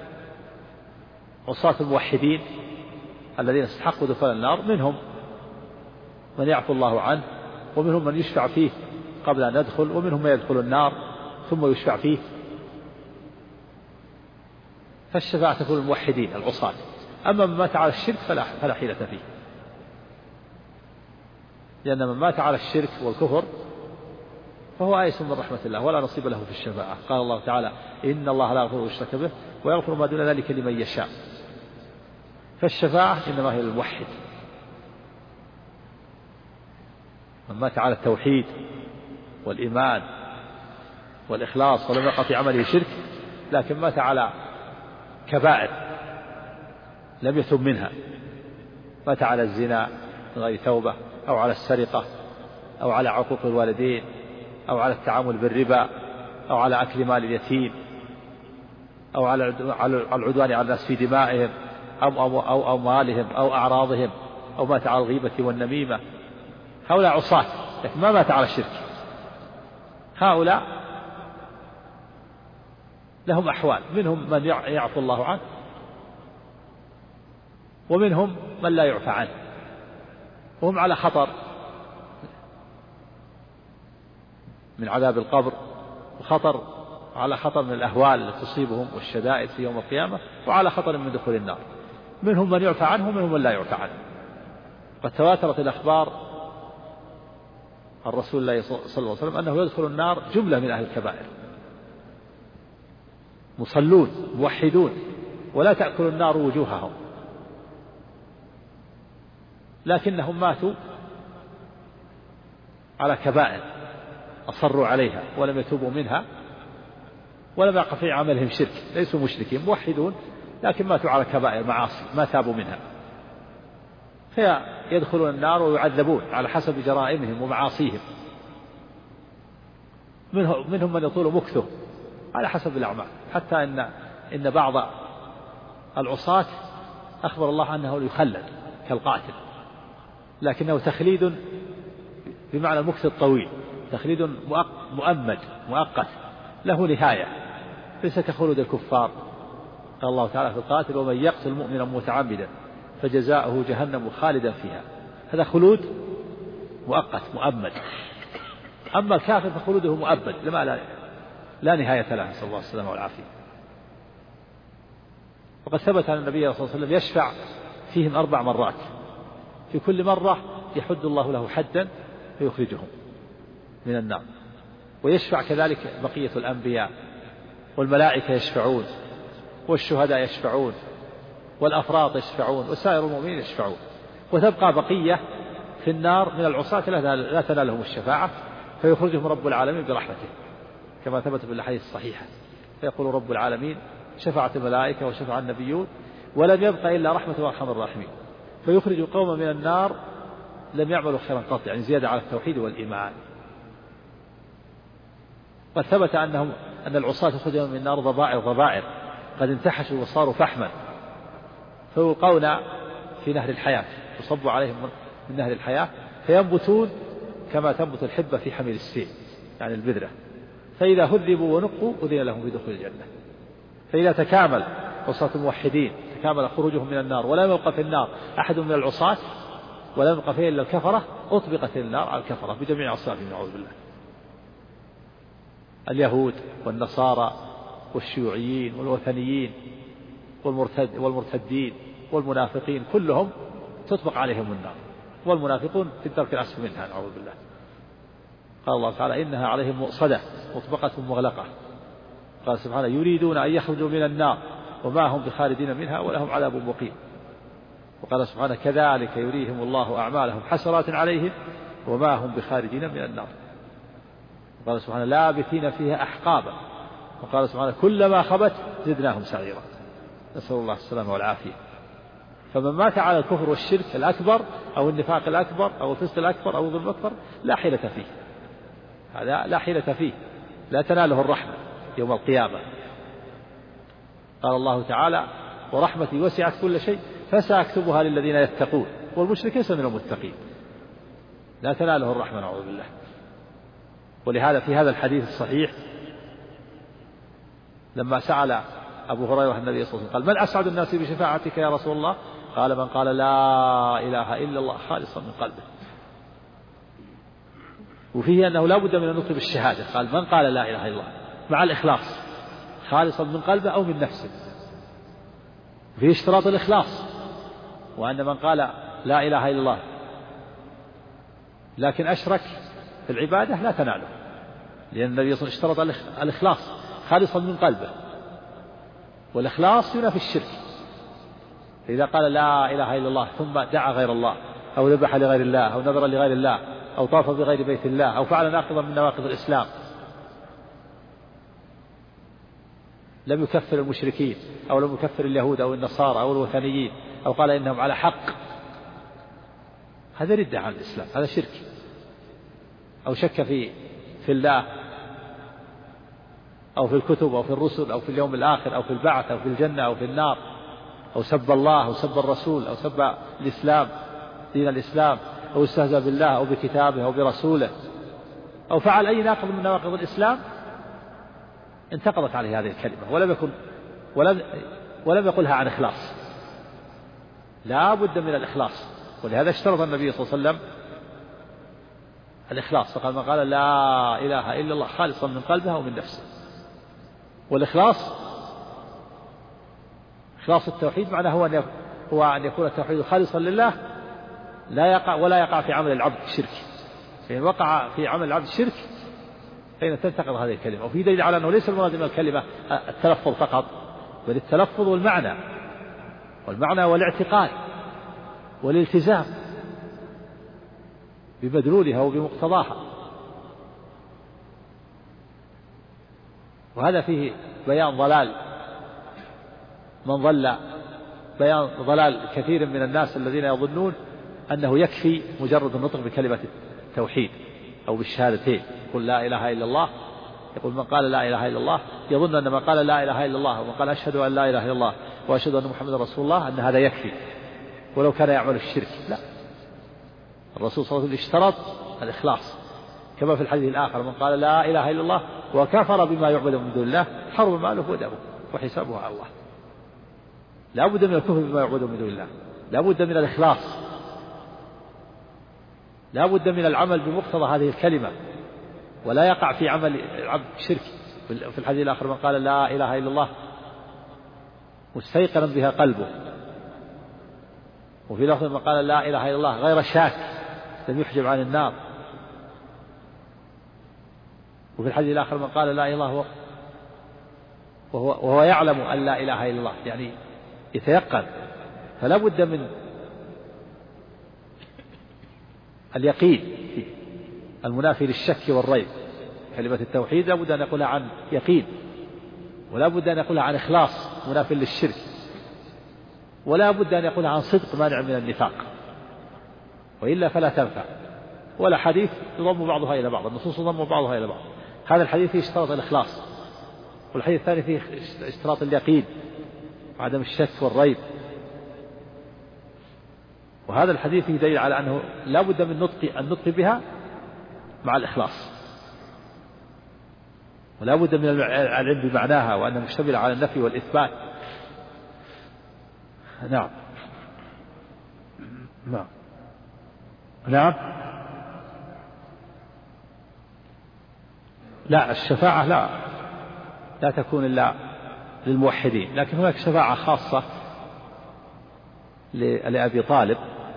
عصاة الموحدين الذين استحقوا دخول النار، منهم من يعفو الله عنه، ومنهم من يشفع فيه قبل أن يدخل، ومنهم من يدخل النار ثم يشفع فيه. فالشفاعة تكون الموحدين العصاة. أما من مات على الشرك فلا حيلة فيه، لأن من مات على الشرك والكفر فهو آيس من رحمة الله ولا نصيب له في الشفاعة. قال الله تعالى: إن الله لا يغفر يشرك به ويغفر ما دون ذلك لمن يشاء. فالشفاعة إنما هي للموحد، من مات على التوحيد والإيمان والإخلاص ولم يقع في عمله شرك، لكن مات على كبائر لم يتب منها، مات على الزنا من غير توبة، أو على السرقة، أو على عقوق الوالدين، أو على التعامل بالربا، أو على أكل مال اليتيم، أو على العدوان على الناس في دمائهم أو أموالهم أو أعراضهم، أو مات على الغيبة والنميمة. هؤلاء عصاة، لكن ما مات على الشرك. هؤلاء لهم أحوال، منهم من يعفو الله عنه ومنهم من لا يعفى عنه، وهم على خطر من عذاب القبر، وخطر على خطر من الأهوال التي تصيبهم والشدائد في يوم القيامة، وعلى خطر من دخول النار. منهم من يعفى عنه ومنهم من لا يعفى عنه. قد تواترت الأخبار عن رسول الله صلى الله عليه وسلم أنه يدخل النار جملة من أهل الكبائر، مصلون موحدون، ولا تأكل النار وجوههم، لكنهم ماتوا على كبائر أصروا عليها ولم يتوبوا منها، ولم يقع في عملهم شرك، ليسوا مشركين موحدون، لكن ماتوا على كبائر معاصي ما تابوا منها، فيدخلون النار ويعذبون على حسب جرائمهم ومعاصيهم. منهم من يطول مكثه على حسب الأعمال، حتى إن بعض العصاة أخبر الله أنه يخلد كالقاتل، لكنه تخليد بمعنى المكث الطويل، تخليد مؤمد مؤقت له نهاية، ليس كخلود الكفار. قال الله تعالى في القاتل: ومن يقتل مؤمنا متعمدا فجزاؤه جهنم خالدا فيها. هذا خلود مؤقت مؤمد. أما الكافر فخلوده مؤبد لما لا نهاية له، نسأل الله السلامة والعافية. وقد ثبت أن النبي صلى الله عليه وسلم يشفع فيهم 4 مرات، في كل مرة يحد الله له حدا فيخرجهم من النار، ويشفع كذلك بقية الأنبياء، والملائكة يشفعون، والشهداء يشفعون، والأفراط يشفعون، وسائر المؤمنين يشفعون، وتبقى بقية في النار من العصاة لا تنالهم الشفاعة، فيخرجهم رب العالمين برحمته كما ثبت في الحديث الصحيحة. فيقول رب العالمين: شفعت الملائكة وشفع النبيون ولم يبق إلا رحمة وأرحم الراحمين، فيخرج قوما من النار لم يعملوا خيرا قط، يعني زيادة على التوحيد والإيمان. قد ثبت أن العصاة يخرجون من النار ضبائر قد انتحشوا وصاروا فحما، فيلقون في نهر الحياة، يصب عليهم من نهر الحياة فينبتون كما تنبت الحبة في حميل السيل، يعني البذرة، فإذا هذبوا ونقوا أذن لهم بدخول الجنة. فإذا تكامل عصاة الموحدين، تكامل خروجهم من النار، ولم يبق في النار أحد من العصاة، ولم يبق فيه إلا الكفرة، أطبقت النار على الكفرة بجميع أصنافهم نعوذ بالله. اليهود والنصارى والشيوعيين والوثنيين والمرتدين والمنافقين كلهم تطبق عليهم النار، والمنافقون في الدرك الأسفل منها نعوذ بالله. قال الله تعالى: إنها عليهم مؤصدة مطبقة مغلقة. قال سبحانه: يريدون أن يخرجوا من النار وما هم بخارجين منها ولهم عذاب مقيم. وقال سبحانه: كذلك يريهم الله أعمالهم حسرات عليهم وما هم بخارجين من النار. وقال سبحانه: لابثين فيها أحقابا. وقال سبحانه: كلما خبت زدناهم سعيرا. نسأل الله السلامة والعافية. فمن مات على الكفر والشرك الأكبر أو النفاق الأكبر أو الفسق الأكبر أو الظلم الأكبر لا حيلة فيه، هذا لا حيلة فيه، لا تناله الرحمة يوم القيامة. قال الله تعالى: ورحمتي وسعت كل شيء فسأكتبها للذين يتقون والمشرك ليس من المتقين. لا تناله الرحمة نعوذ بالله. ولهذا في هذا الحديث الصحيح لما سأل أبو هريرة النبي صلى الله عليه وسلم قال: من أسعد الناس بشفاعتك يا رسول الله؟ قال: من قال لا إله إلا الله خالصا من قلبه. وفيه أنه لا بد من النطق بالشهادة، قال: من قال لا إله إلا الله مع الإخلاص خالصا من قلبه أو من نفسه. فيه اشتراط الإخلاص، وأن من قال لا إله إلا الله لكن أشرك في العبادة لا تناله، لأن النبي صلى الله عليه وسلم اشترط الإخلاص خالصا من قلبه، والإخلاص ينافي الشرك. فإذا قال لا إله إلا الله ثم دعا غير الله أو ذبح لغير الله أو نذر لغير الله أو طاف بغير بيت الله أو فعل ناقضا من نواقض الإسلام لم يكفر المشركين أو لم يكفر اليهود أو النصارى أو الوثنيين أو قال إنهم على حق، هذا ردة عن الإسلام، هذا شرك. أو شك في الله أو في الكتب أو في الرسل أو في اليوم الآخر أو في البعث أو في الجنة أو في النار، أو سب الله أو سب الرسول أو سب الإسلام دين الإسلام أو استهزأ بالله أو بكتابه أو برسوله أو فعل أي ناقض من نواقض الإسلام انتقضت عليه هذه الكلمة، ولم يقلها عن إخلاص. لا بد من الإخلاص، ولهذا اشترط النبي صلى الله عليه وسلم الإخلاص، فقال من قال لا إله إلا الله خالصا من قلبه ومن نفسه. والإخلاص إخلاص التوحيد معناه هو أن يكون التوحيد خالصا لله، ولا يقع في عمل العبد الشرك. فإن وقع في عمل العبد الشرك فإن تنتقض هذه الكلمة. وفي دليل على أنه ليس المراد من الكلمة التلفظ فقط، بل التلفظ والمعنى والاعتقاد والالتزام بمدلولها وبمقتضاها. وهذا فيه بيان ضلال كثير من الناس الذين يظنون أنه يكفي مجرد النطق بكلمة التوحيد أو بالشهادتين، يقول لا إله إلا الله. يقول من قال لا إله إلا الله يظن أن من قال لا إله إلا الله ومن قال أشهد أن لا إله إلا الله وأشهد أن محمد رسول الله أن هذا يكفي ولو كان يعمل الشرك. لا، الرسول صلى الله عليه وسلم اشترط الإخلاص، كما في الحديث الآخر من قال لا إله إلا الله وكفر بما يعبد من دون الله حرم ماله ودمه وحسابه على الله. لا بد من الكفر بما يعبد من دون الله، لا بد من الإخلاص، لا بد من العمل بمقتضى هذه الكلمة، ولا يقع في عمل العبد شرك. في الحديث الآخر من قال لا إله إلا الله مستيقنا بها قلبه، وفي لفظ من قال لا إله إلا الله غير شاك لم يحجب عن النار. وفي الحديث الآخر من قال لا إله إلا الله وهو يعلم أن لا إله إلا الله، يعني يتيقن. فلا بد من اليقين المنافي للشك والريب. كلمة التوحيد لا بد أن يقولها عن يقين، ولا بد أن يقولها عن إخلاص منافي للشرك، ولا بد أن يقولها عن صدق مانع من النفاق، وإلا فلا تنفع. ولا حديث يضم بعضها إلى بعض، النصوص تضم بعضها إلى بعض. هذا الحديث فيه اشتراط الإخلاص، والحديث الثاني فيه اشتراط اليقين وعدم الشك والريب. وهذا الحديث فيه دليل على أنه لا بد من النطق بها مع الإخلاص، ولا بد من العلم بمعناها وأنها مشتملة على النفي والإثبات. نعم نعم نعم. لا، الشفاعة لا تكون إلا للموحدين، لكن هناك شفاعة خاصة لأبي طالب،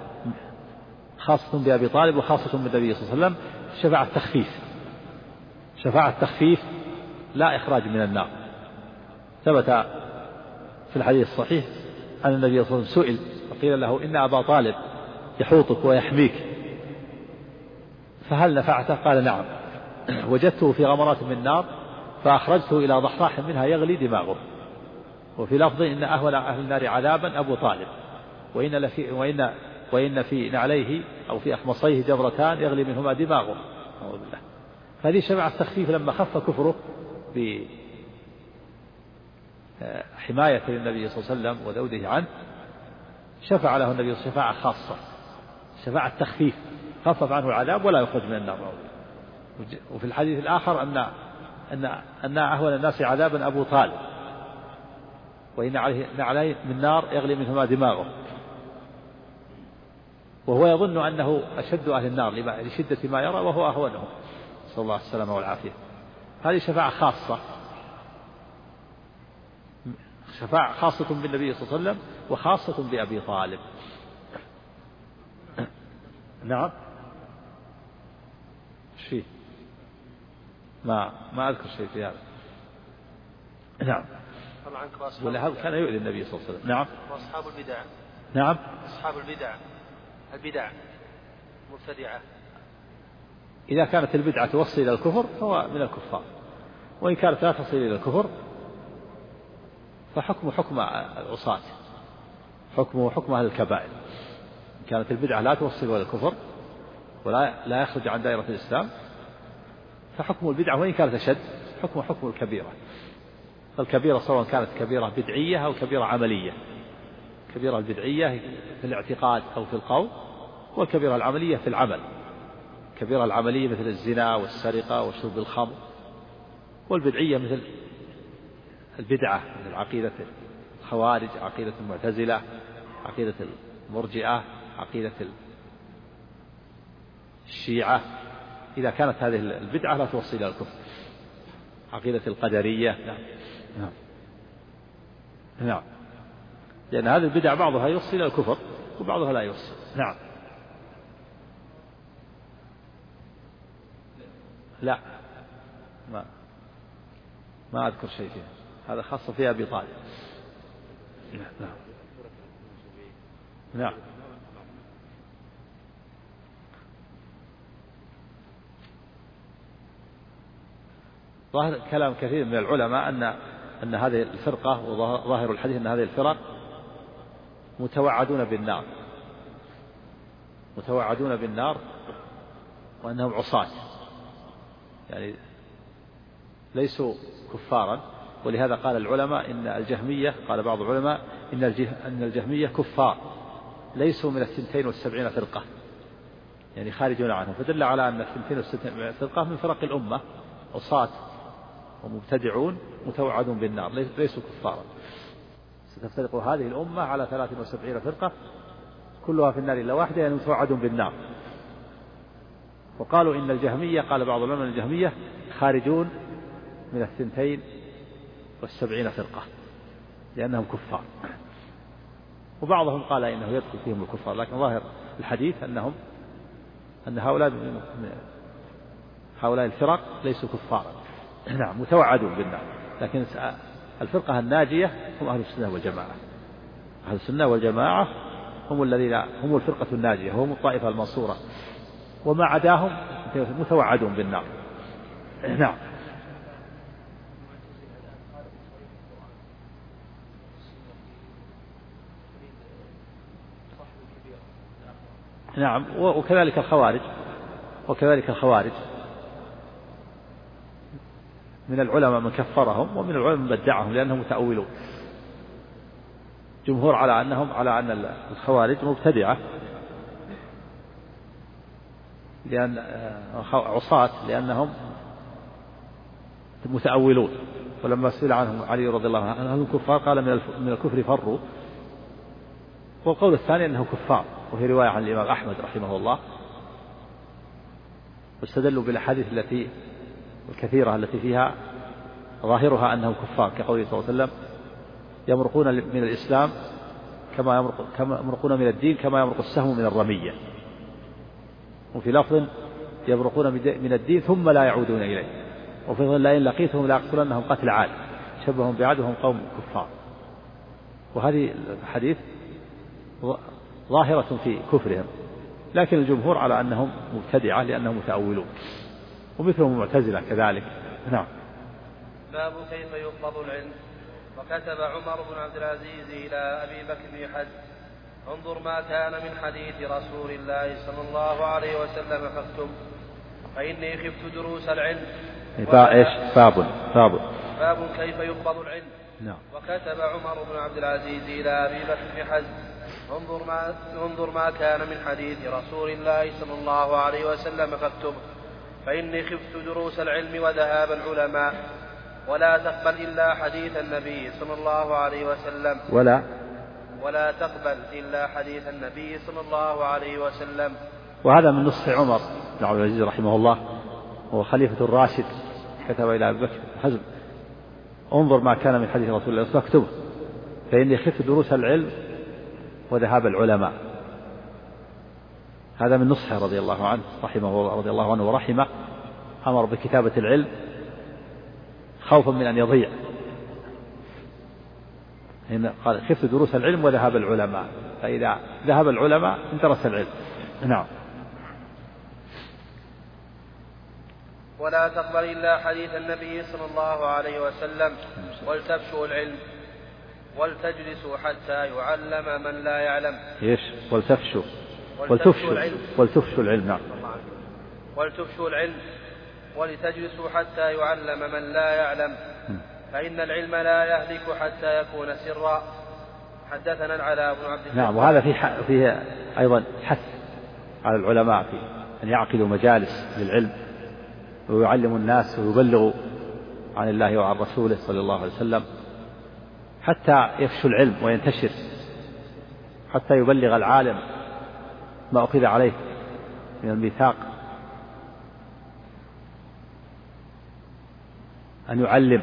خاصة بأبي طالب وخاصة بالنبي صلى الله عليه وسلم، شفاعة تخفيف لا إخراج من النار. ثبت في الحديث الصحيح أن النبي صلى الله عليه وسلم سئل فقيل له إن أبا طالب يحوطك ويحميك فهل نفعته؟ قال نعم، وجدته في غمرات من النار فأخرجته إلى ضحضاح منها يغلي دماغه. وفي لفظ إن أهون أهل النار عذابا أبو طالب، وإن في نعليه أو في أخمصيه جبرتان يغلي منهما دماغه. أعوذ بالله. فهذه شفاعة التخفيف لما خف كفره بحماية للنبي صلى الله عليه وسلم وذوده عنه، شفع له النبي شفاعة خاصة، شفاعة التخفيف، خفف عنه العذاب ولا يخرج من النار. وفي الحديث الآخر أن أهون الناس عذابا أبو طالب، وإن عليه من نار يغلي منهما دماغه، وهو يظن أنه أشد أهل النار لشدة ما يرى وهو أهونهم، صلى الله عليه وسلم والعافية. هذه شفاعة خاصة، شفاعة خاصة بالنبي صلى الله عليه وسلم وخاصة بأبي طالب. نعم. شيء ما أذكر شيء في هذا. نعم. ولا كان يؤذي النبي صلى الله عليه وسلم. نعم. وأصحاب البدع. نعم. أصحاب البدع مبتدعة. إذا كانت البدعة توصل إلى الكفر فهو من الكفار، وإن كانت لا تصل إلى الكفر فحكم حكم العصاة، حكمه حكم أهل الكبائر. إن كانت البدعة لا توصل إلى الكفر ولا يخرج عن دائرة الإسلام فحكم البدعة وإن كانت أشد حكم الكبيرة. فالكبيرة سواء كانت كبيرة بدعية أو كبيرة عملية، كبيرة البدعية في الاعتقاد أو في القول، والكبيرة العملية في العمل. الكبيرة العملية مثل الزنا والسرقة وشرب الخمر، والبدعية مثل البدعة مثل عقيدة الخوارج، عقيدة المعتزلة، عقيدة المرجئة، عقيدة الشيعة. إذا كانت هذه البدعة لا توصل إلى الكفر، عقيدة القدرية. نعم لأن هذه البدع بعضها يوصل إلى الكفر وبعضها لا يوصل. نعم لا ما أذكر شيء فيها، هذا خاصة فيها أبي طالب. نعم ظاهر كلام كثير من العلماء أن هذه الفرقة، وظاهر الحديث أن هذه الفرق متوعدون بالنار وأنهم عصاة، يعني ليسوا كفارا. ولهذا قال العلماء إن الجهمية، قال بعض العلماء إن الجهمية كفار ليسوا من 72 فرقة، يعني خارجون عنهم، فدل على أن 72 فرقة من فرق الأمة عصاة ومبتدعون متوعدون بالنار ليسوا كفارا. ستفترق هذه الأمة على 73 فرقة كلها في النار إلا واحدة، يعني متوعدون بالنار. وقالوا إن الجهمية، قال بعض العلماء الجهمية خارجون من 72 فرقة لأنهم كفار، وبعضهم قال إنه يدخل فيهم الكفار، لكن ظاهر الحديث أن هؤلاء الفرق ليسوا كفارا. نعم متوعدون بالنار، لكن الفرقة الناجية هم أهل السنة والجماعة. أهل السنة والجماعة هم الفرقة الناجية، هم الطائفة المنصورة، وما عداهم متوعدون بالنار. نعم نعم وكذلك الخوارج من العلماء من كفرهم ومن العلماء من بدعهم لأنهم متأولون. جمهور على أن الخوارج مبتدعة لأن عصاة لأنهم متأولون. ولما سئل عنهم علي رضي الله عنه هم كفار قال من الكفر فروا. والقول الثاني أنه كفار، وهي رواية عن الإمام أحمد رحمه الله، واستدلوا بالأحاديث الكثيرة التي فيها ظاهرها أنهم كفار، كقوله صلى الله عليه وسلم يمرقون من الإسلام كما يمرقون من الدين كما يمرق السهم من الرمية. وفي لفظ يمرقون من الدين ثم لا يعودون إليه. وفي لفظ لئن لقيتهم لأقتلنهم قتل عاد شبههم بعاد وهم قوم كفار. وهذه الحديث ظاهرة في كفرهم، لكن الجمهور على أنهم مبتدعة لأنهم متأولون، ومثلهم المعتزلة كذلك. نعم. باب كيف يقبض العلم. وكتب عمر بن عبد العزيز إلى أبي بكر بن حزم انظر ما كان من حديث رسول الله صلى الله عليه وسلم فاكتب فإني خفت دروس العلم. باب كيف يقبض العلم. نعم. وكتب عمر بن عبد العزيز إلى أبي بكر بن حزم انظر ما كان من حديث رسول الله صلى الله عليه وسلم فاكتب فإني خفت دروس العلم وذهاب العلماء ولا تقبل إلا حديث النبي صلى الله عليه وسلم ولا تقبل إلا حديث النبي صلى الله عليه وسلم. وهذا من نصح عمر بن عبد العزيز رحمه الله، وهو خليفة الراشد، كتب إلى أبي بكر حزم انظر ما كان من حديث رسول الله فاكتبه فإني خفت دروس العلم وذهاب العلماء. هذا من نصحه رضي الله عنه رضي الله عنه ورحمه، أمر بكتابة العلم خوفا من أن يضيع. هنا قال خفت دروس العلم وذهاب العلماء، فإذا ذهب العلماء انترس العلم. نعم. ولا تقبل إلا حديث النبي صلى الله عليه وسلم ولتفشوا العلم ولتجلسوا حتى يعلم من لا يعلم. ولتفشوا العلم. نعم. ولتفشوا العلم ولتجلسوا حتى يعلم من لا يعلم، فإن العلم لا يهلك حتى يكون سرا. حدثنا العلاء بن عبد الله. نعم. وهذا فيه أيضا حث على العلماء في أن يعقدوا مجالس للعلم ويعلموا الناس ويبلغوا عن الله وعن رسوله صلى الله عليه وسلم حتى يفشو العلم وينتشر، حتى يبلغ العالم ما أخذ عليه من الميثاق أن يعلم.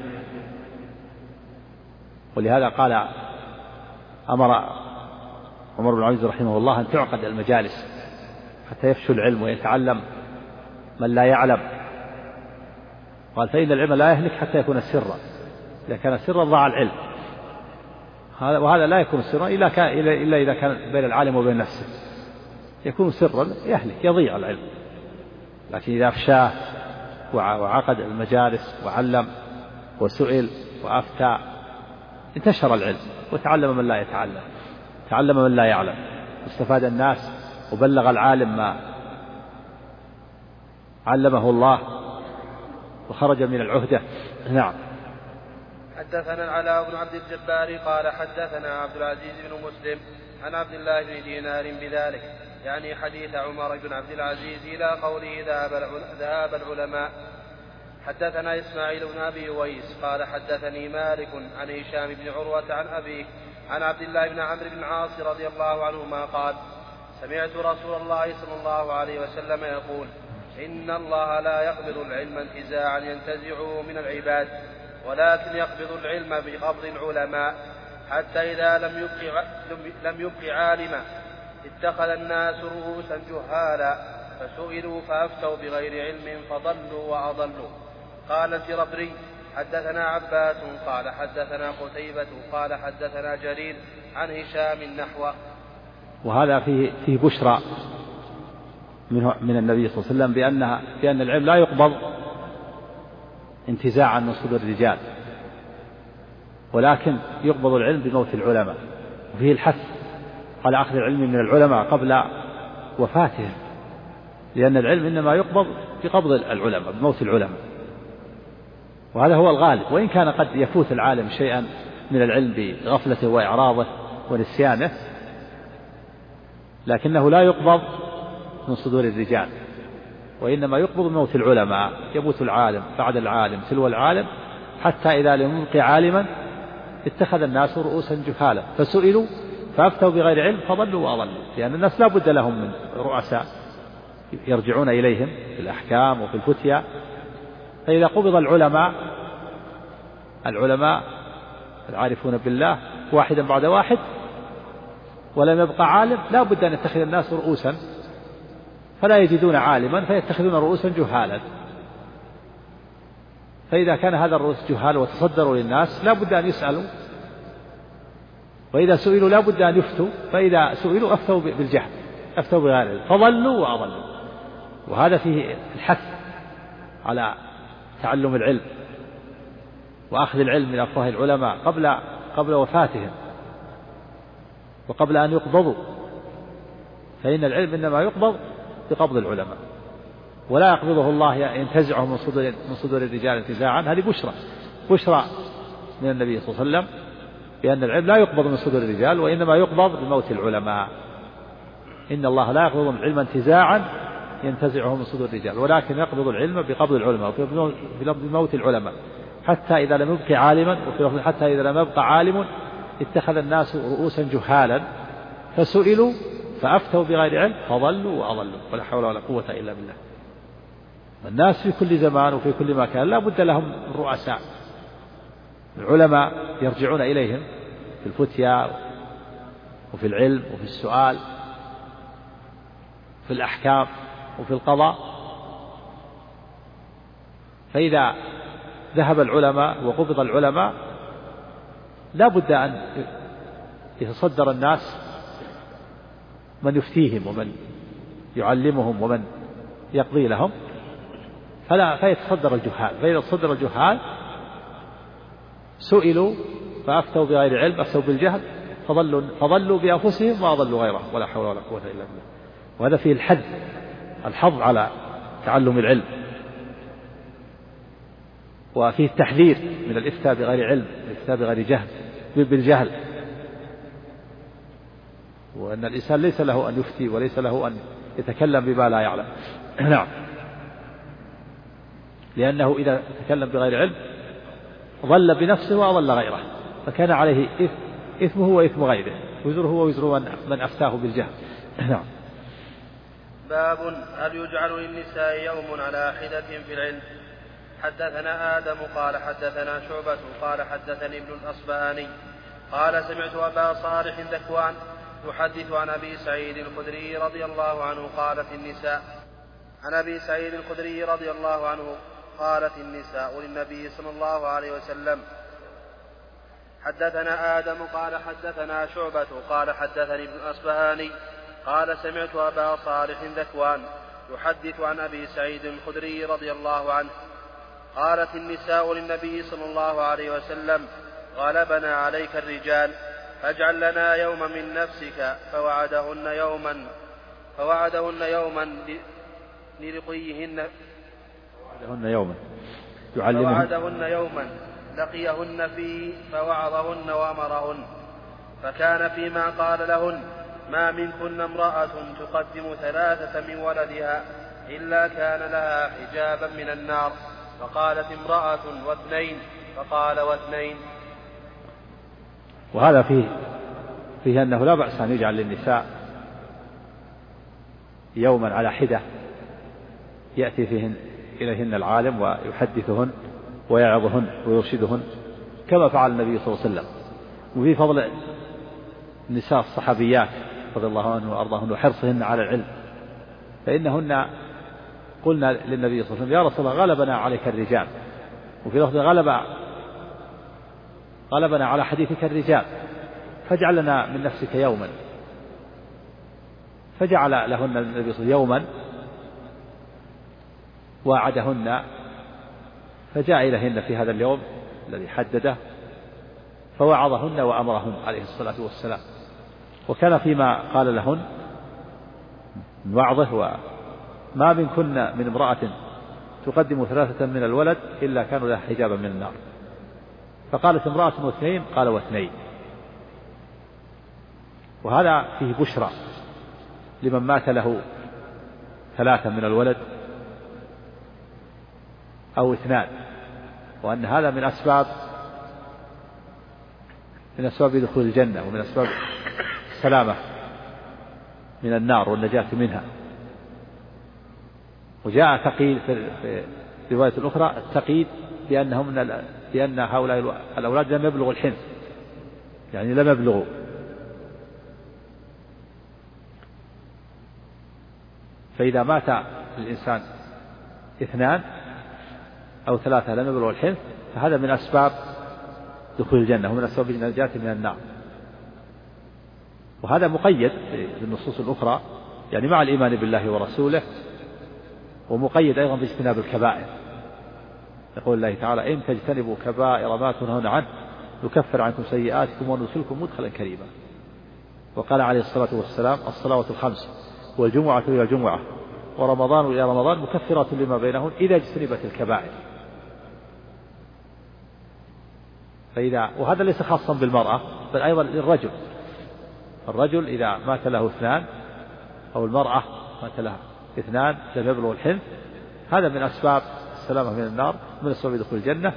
ولهذا قال أمر عمر بن عبد العزيز رحمه الله أن تعقد المجالس حتى يفشو العلم ويتعلم من لا يعلم. قال فإن العلم لا يهلك حتى يكون سرا، إذا كان سرا ضاع العلم، وهذا لا يكون سرا إلا إذا كان بين العالم وبين نفسه، يكون سرا يهلك يضيع العلم. لكن إذا أفشاه وعقد المجالس وعلم وسئل وأفتى انتشر العلم وتعلم من لا يتعلم، تعلم من لا يعلم، واستفاد الناس وبلغ العالم ما علمه الله وخرج من العهدة. نعم. حدثنا العلاء بن عبد الجبار قال حدثنا عبد العزيز بن مسلم عن عبد الله بن دينار بذلك، يعني حديث عمر بن عبد العزيز إلى قوله ذهاب العلماء. حدثنا إسماعيل بن أبي ويس قال حدثني مالك عن هشام بن عروة عن أبيه عن عبد الله بن عمرو بن العاص رضي الله عنهما قال سمعت رسول الله صلى الله عليه وسلم يقول إن الله لا يقبض العلم انتزاعا ينتزعه من العباد، ولكن يقبض العلم بقبض العلماء، حتى إذا لم يبق عالما اتخذ الناس رؤوسا جهالا فسئلوا فأفتوا بغير علم فضلوا وأضلوا. قال الجربري حدثنا عباس قال حدثنا قتيبة قال حدثنا جرير عن هشام نحوه. وهذا فيه بشرى من النبي صلى الله عليه وسلم بأن العلم لا يقبض انتزاعا من صدور الرجال، ولكن يقبض العلم بموت العلماء. وفيه الحث على أخذ العلم من العلماء قبل وفاتهم، لأن العلم إنما يقبض بقبض العلماء بموت العلماء، وهذا هو الغالب. وإن كان قد يفوت العالم شيئا من العلم بغفلته وإعراضه ونسيانه، لكنه لا يقبض من صدور الرجال، وإنما يقبض بموت العلماء. يموت العالم بعد العالم تلو العالم، حتى إذا لم يبق عالما اتخذ الناس رؤوسا جهالا فسئلوا فأفتوا بغير علم فضلوا وأضلوا. لأن الناس لا بد لهم من رؤساء يرجعون إليهم في الأحكام وفي الفتيا. فإذا قبض العلماء العارفون بالله واحدا بعد واحد ولم يبقى عالم، لا بد أن يتخذ الناس رؤوسا، فلا يجدون عالما فيتخذون رؤوسا جهالا. فإذا كان هذا الرؤوس جهال وتصدروا للناس لا بد أن يسألوا، وإذا سئلوا لا بد أن يفتوا، فإذا سئلوا أفتوا بالجهل، أفتوا بغير علم فضلوا وأضلوا. وهذا فيه الحث على تعلم العلم وأخذ العلم من أفواه العلماء قبل وفاتهم وقبل أن يقبضوا، فإن العلم إنما يقبض بقبض العلماء، ولا يقبضه الله ينتزعه من صدور الرجال انتزاعا. هذه بشرى من النبي صلى الله عليه وسلم بأن العلم لا يقبض من صدور الرجال، وإنما يقبض بموت العلماء. إن الله لا يقبض العلم انتزاعا ينتزعه من صدور الرجال، ولكن يقبض العلم بقبض العلماء بموت العلماء، حتى إذا لم يبق عالما، وفي حتى إذا لم يبق عالم اتخذ الناس رؤوسا جهالا فسئلوا فأفتوا بغير علم فضلوا وأضلوا. ولا حول ولا قوة إلا بالله. الناس في كل زمان وفي كل مكان لا بد لهم من رؤساء، العلماء يرجعون إليهم في الفتيا وفي العلم وفي السؤال في الأحكام وفي القضاء. فإذا ذهب العلماء وقبض العلماء لا بد أن يتصدر الناس من يفتيهم ومن يعلمهم ومن يقضي لهم، فيتصدر الجهال. فإذا تصدر الجهال سئلوا فأفتوا بغير علم، أفتوا بالجهل فضلوا بأنفسهم وأضلوا غيرهم. ولا حول ولا قوة إلا بالله. وهذا فيه الحظ على تعلم العلم، وفيه التحذير من الإفتاء بغير علم، الإفتاء بغير جهل بالجهل، وأن الإنسان ليس له أن يفتي وليس له أن يتكلم بما لا يعلم. نعم، لأنه إذا تكلم بغير علم ضل بنفسه وأضل غيره، فكان عليه إثمه وإثم غيره، وزره ووزر من أفتاه بالجهل. نعم. باب هل يجعل للنساء يوم على حدة في العلم؟ حدثنا آدم قال حدثنا شعبة قال حدثني ابن الأصبهاني قال سمعت أبا صالح ذكوان يحدث عن أبي سعيد الخدري رضي الله عنه قالت النساء عن أبي سعيد الخدري رضي الله عنه قالت النساء للنبي صلى الله عليه وسلم. حدثنا آدم قال حدثنا شعبة قال حدثني ابن الأصبهاني قال سمعت أبا صالح ذكوان يحدث عن أبي سعيد الخدري رضي الله عنه قالت النساء للنبي صلى الله عليه وسلم غلبنا عليك الرجال فاجعل لنا يوما من نفسك فوعدهن يوما للقيهن فوعدهن يوما لقيهن فيه فوعظهن وأمرهن فكان فيما قال لهن ما منكن امرأة تقدم 3 من ولدها إلا كان لها حجابا من النار فقالت امرأة 2 فقال 2. وهذا فيه أنه لا بأس أن يجعل للنساء يوما على حدة يأتي فيهن إليهن العالم ويحدثهن ويعظهن ويرشدهن كما فعل النبي صلى الله عليه وسلم. وفي فضل النساء الصحابيات رضي الله عنهن وأرضاهن وحرصهن على العلم، فإنهن قلنا للنبي صلى الله عليه وسلم يا رسول الله غلبنا عليك الرجال، وفي لفظ غلبنا على حديثك الرجال فاجعل لنا من نفسك يوما، فجعل لهن النبي صلى الله عليه وسلم يوما وعدهن، فجاء إليهن في هذا اليوم الذي حدده فوعظهن وأمرهن عليه الصلاة والسلام. وكان فيما قال لهن من وعظه وما منكن من امرأة تقدم 3 من الولد إلا كانوا لها حجابا من النار، فقالت امرأة 2 قال 2. وهذا فيه بشرى لمن مات له 3 من الولد أو 2، وأن هذا من أسباب دخول الجنة ومن أسباب السلامة من النار والنجاة منها. وجاء تقييد في رواية الأخرى التقييد بأن هؤلاء الأولاد لم يبلغوا الحنث، يعني لم يبلغوا. فإذا مات الإنسان 2 أو 3 لم يبلغوا الحنث فهذا من أسباب دخول الجنة ومن أسباب النجاة من النار. وهذا مقيد بالنصوص الأخرى يعني مع الإيمان بالله ورسوله، ومقيد أيضا باجتناب الكبائر. يقول الله تعالى إن تجتنبوا كبائر ما تنهون عنه نكفر عنكم سيئاتكم وندخلكم مدخلا كريما. وقال عليه الصلاة والسلام الصلوات الخمس والجمعة إلى الجمعة ورمضان إلى رمضان مكفرات لما بينهن إذا اجتنبت الكبائر. وهذا ليس خاصا بالمرأة بل أيضا للرجل. الرجل إذا مات له 2 أو المرأة مات لها 2 لم يبلغ الحنث هذا من أسباب السلامة من النار من أسباب دخول الجنة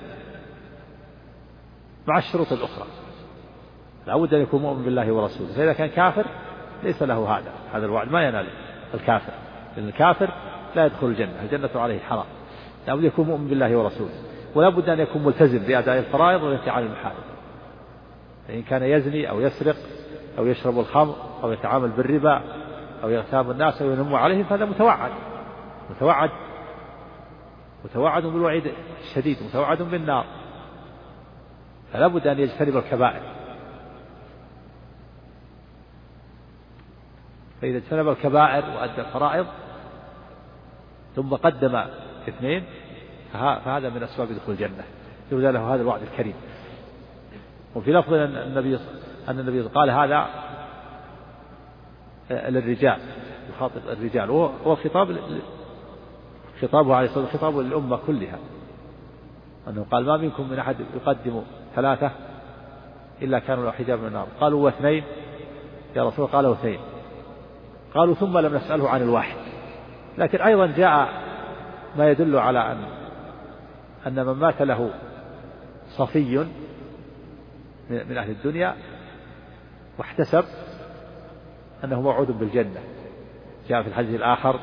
مع الشروط الأخرى. لا بد أن يكون مؤمن بالله ورسوله، فإذا كان كافر ليس له هذا الوعد ما ينال الكافر، لأن الكافر لا يدخل الجنة عليه حرام. لا بد يكون مؤمن بالله ورسوله، ولا بد أن يكون ملتزم بأداء الفرائض والانتهاء عن المحارم. فإن كان يزني أو يسرق أو يشرب الخمر أو يتعامل بالربا أو يغتاب الناس أو ينم عليهم فهذا متوعد بالوعيد الشديد، متوعد بالنار، فلا بد أن يجتنب الكبائر. فإذا اجتنب الكبائر وأدى الفرائض ثم قدم 2 فهذا من أسباب دخول الجنة، يرجى له هذا الوعد الكريم. وفي لفظ أن النبي قال هذا للرجال، يخاطب الرجال، وهو خطابه عليه الصلاة والسلام خطاب للأمة كلها، أنه قال ما منكم من أحد يقدم 3 إلا كانوا له حجاب من النار. قالوا 2 يا رسول الله، قالوا 2. قالوا ثم لم نسأله عن الواحد، لكن أيضا جاء ما يدل على أن من مات له صفي من أهل الدنيا واحتسب أنه موعود بالجنة. جاء في الحديث الآخر: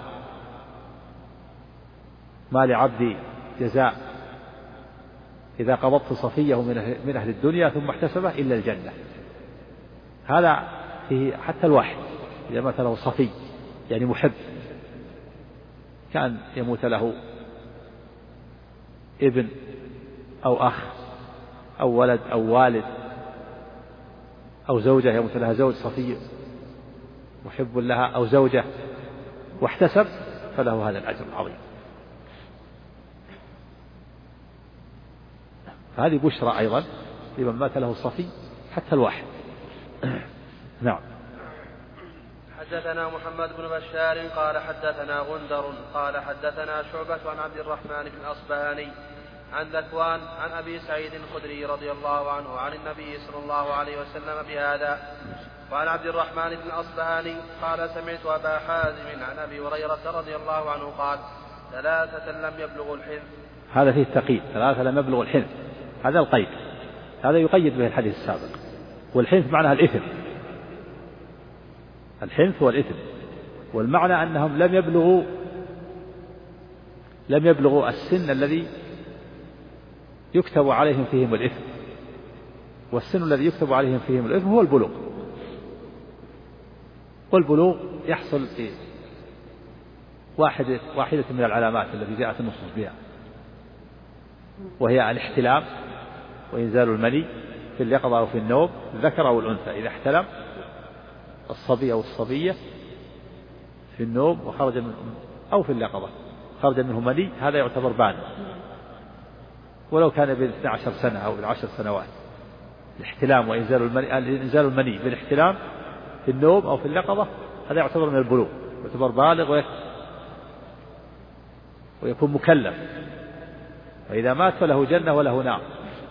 ما لعبدي جزاء إذا قبضت صفيه من أهل الدنيا ثم احتسبه إلا الجنة. هذا فيه حتى الواحد إذا مات له صفي يعني محب، كان يموت له ابن أو أخ أو ولد أو والد أو زوجة يموت لها زوج صفي محب لها أو زوجة واحتسب، فله هذا الأجر العظيم. فهذه بشرى أيضا لمن مات له صفي حتى الواحد. نعم. حدثنا محمد بن بشار قال حدثنا غندر قال حدثنا شعبة عن عبد الرحمن بن الأصبهاني عن ذكوان عن أبي سعيد الخدري رضي الله عنه عن النبي صلى الله عليه وسلم بهذا. وعن عبد الرحمن بن الأصبهاني قال: سمعت أبا حازم عن أبي هريرة رضي الله عنه قال: 3 لم يبلغوا الحنث. هذا فيه التقييد: 3 لم يبلغوا الحنث، هذا القيد، هذا يقيد به الحديث السابق. والحنث معناها الإثم، الحنث والإثم، والمعنى أنهم لم يبلغوا السن الذي يكتب عليهم فيهم الإثم، والسن الذي يكتب عليهم فيهم الإثم هو البلوغ. والبلوغ يحصل في واحدة من العلامات التي جاءت النصوص بها، وهي الاحتلام وإنزال المني في اليقظة أو في النوم، الذكر أو الأنثى. إذا احتلم الصبي أو الصبية في النوم وخرج من أو في اليقظة خرج منه مني، هذا يعتبر بالغ ولو كان ب 12 سنة أو ب10 سنوات. الاحتلام وإنزال المني بالاحتلام في النوم أو في اليقظة هذا يعتبر من البلوغ، يعتبر بالغ ويكون مكلف. وإذا مات فله جنة وله نار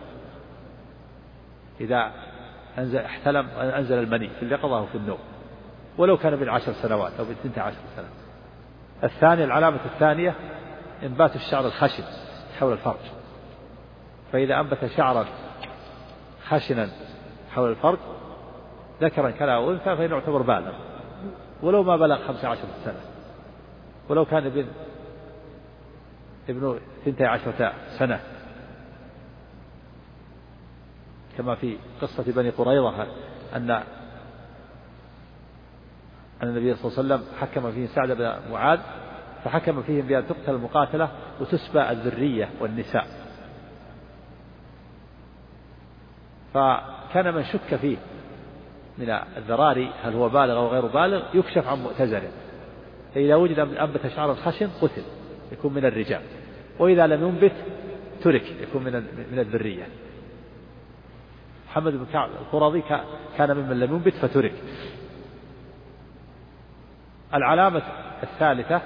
إذا احتلم أنزل المني في اليقظة أو في النوم، ولو كان ب10 سنوات أو ب12 سنة. الثاني، العلامة الثانية إنبات الشعر الخشن حول الفرج، فإذا أنبت شعرا خشنا حول الفرج ذكرا كان أو أنثى فإنه يعتبر بالغ ولو ما بلغ 15 سنة، ولو كان ابن 12 سنة، كما في قصة بني قريظة أن النبي صلى الله عليه وسلم حكم فيهم سعد بن معاذ، فحكم فيهم بأن تقتل المقاتلة وتسبى الذرية والنساء. فكان من شك فيه من الذراري هل هو بالغ أو غير بالغ يكشف عن مؤتزره، فإذا وجد أنبت شعر الخشن قتل يكون من الرجال، وإذا لم ينبت ترك يكون من الذرية. محمد بن كعب القرظي كان ممن لم ينبت فترك. العلامة الثالثة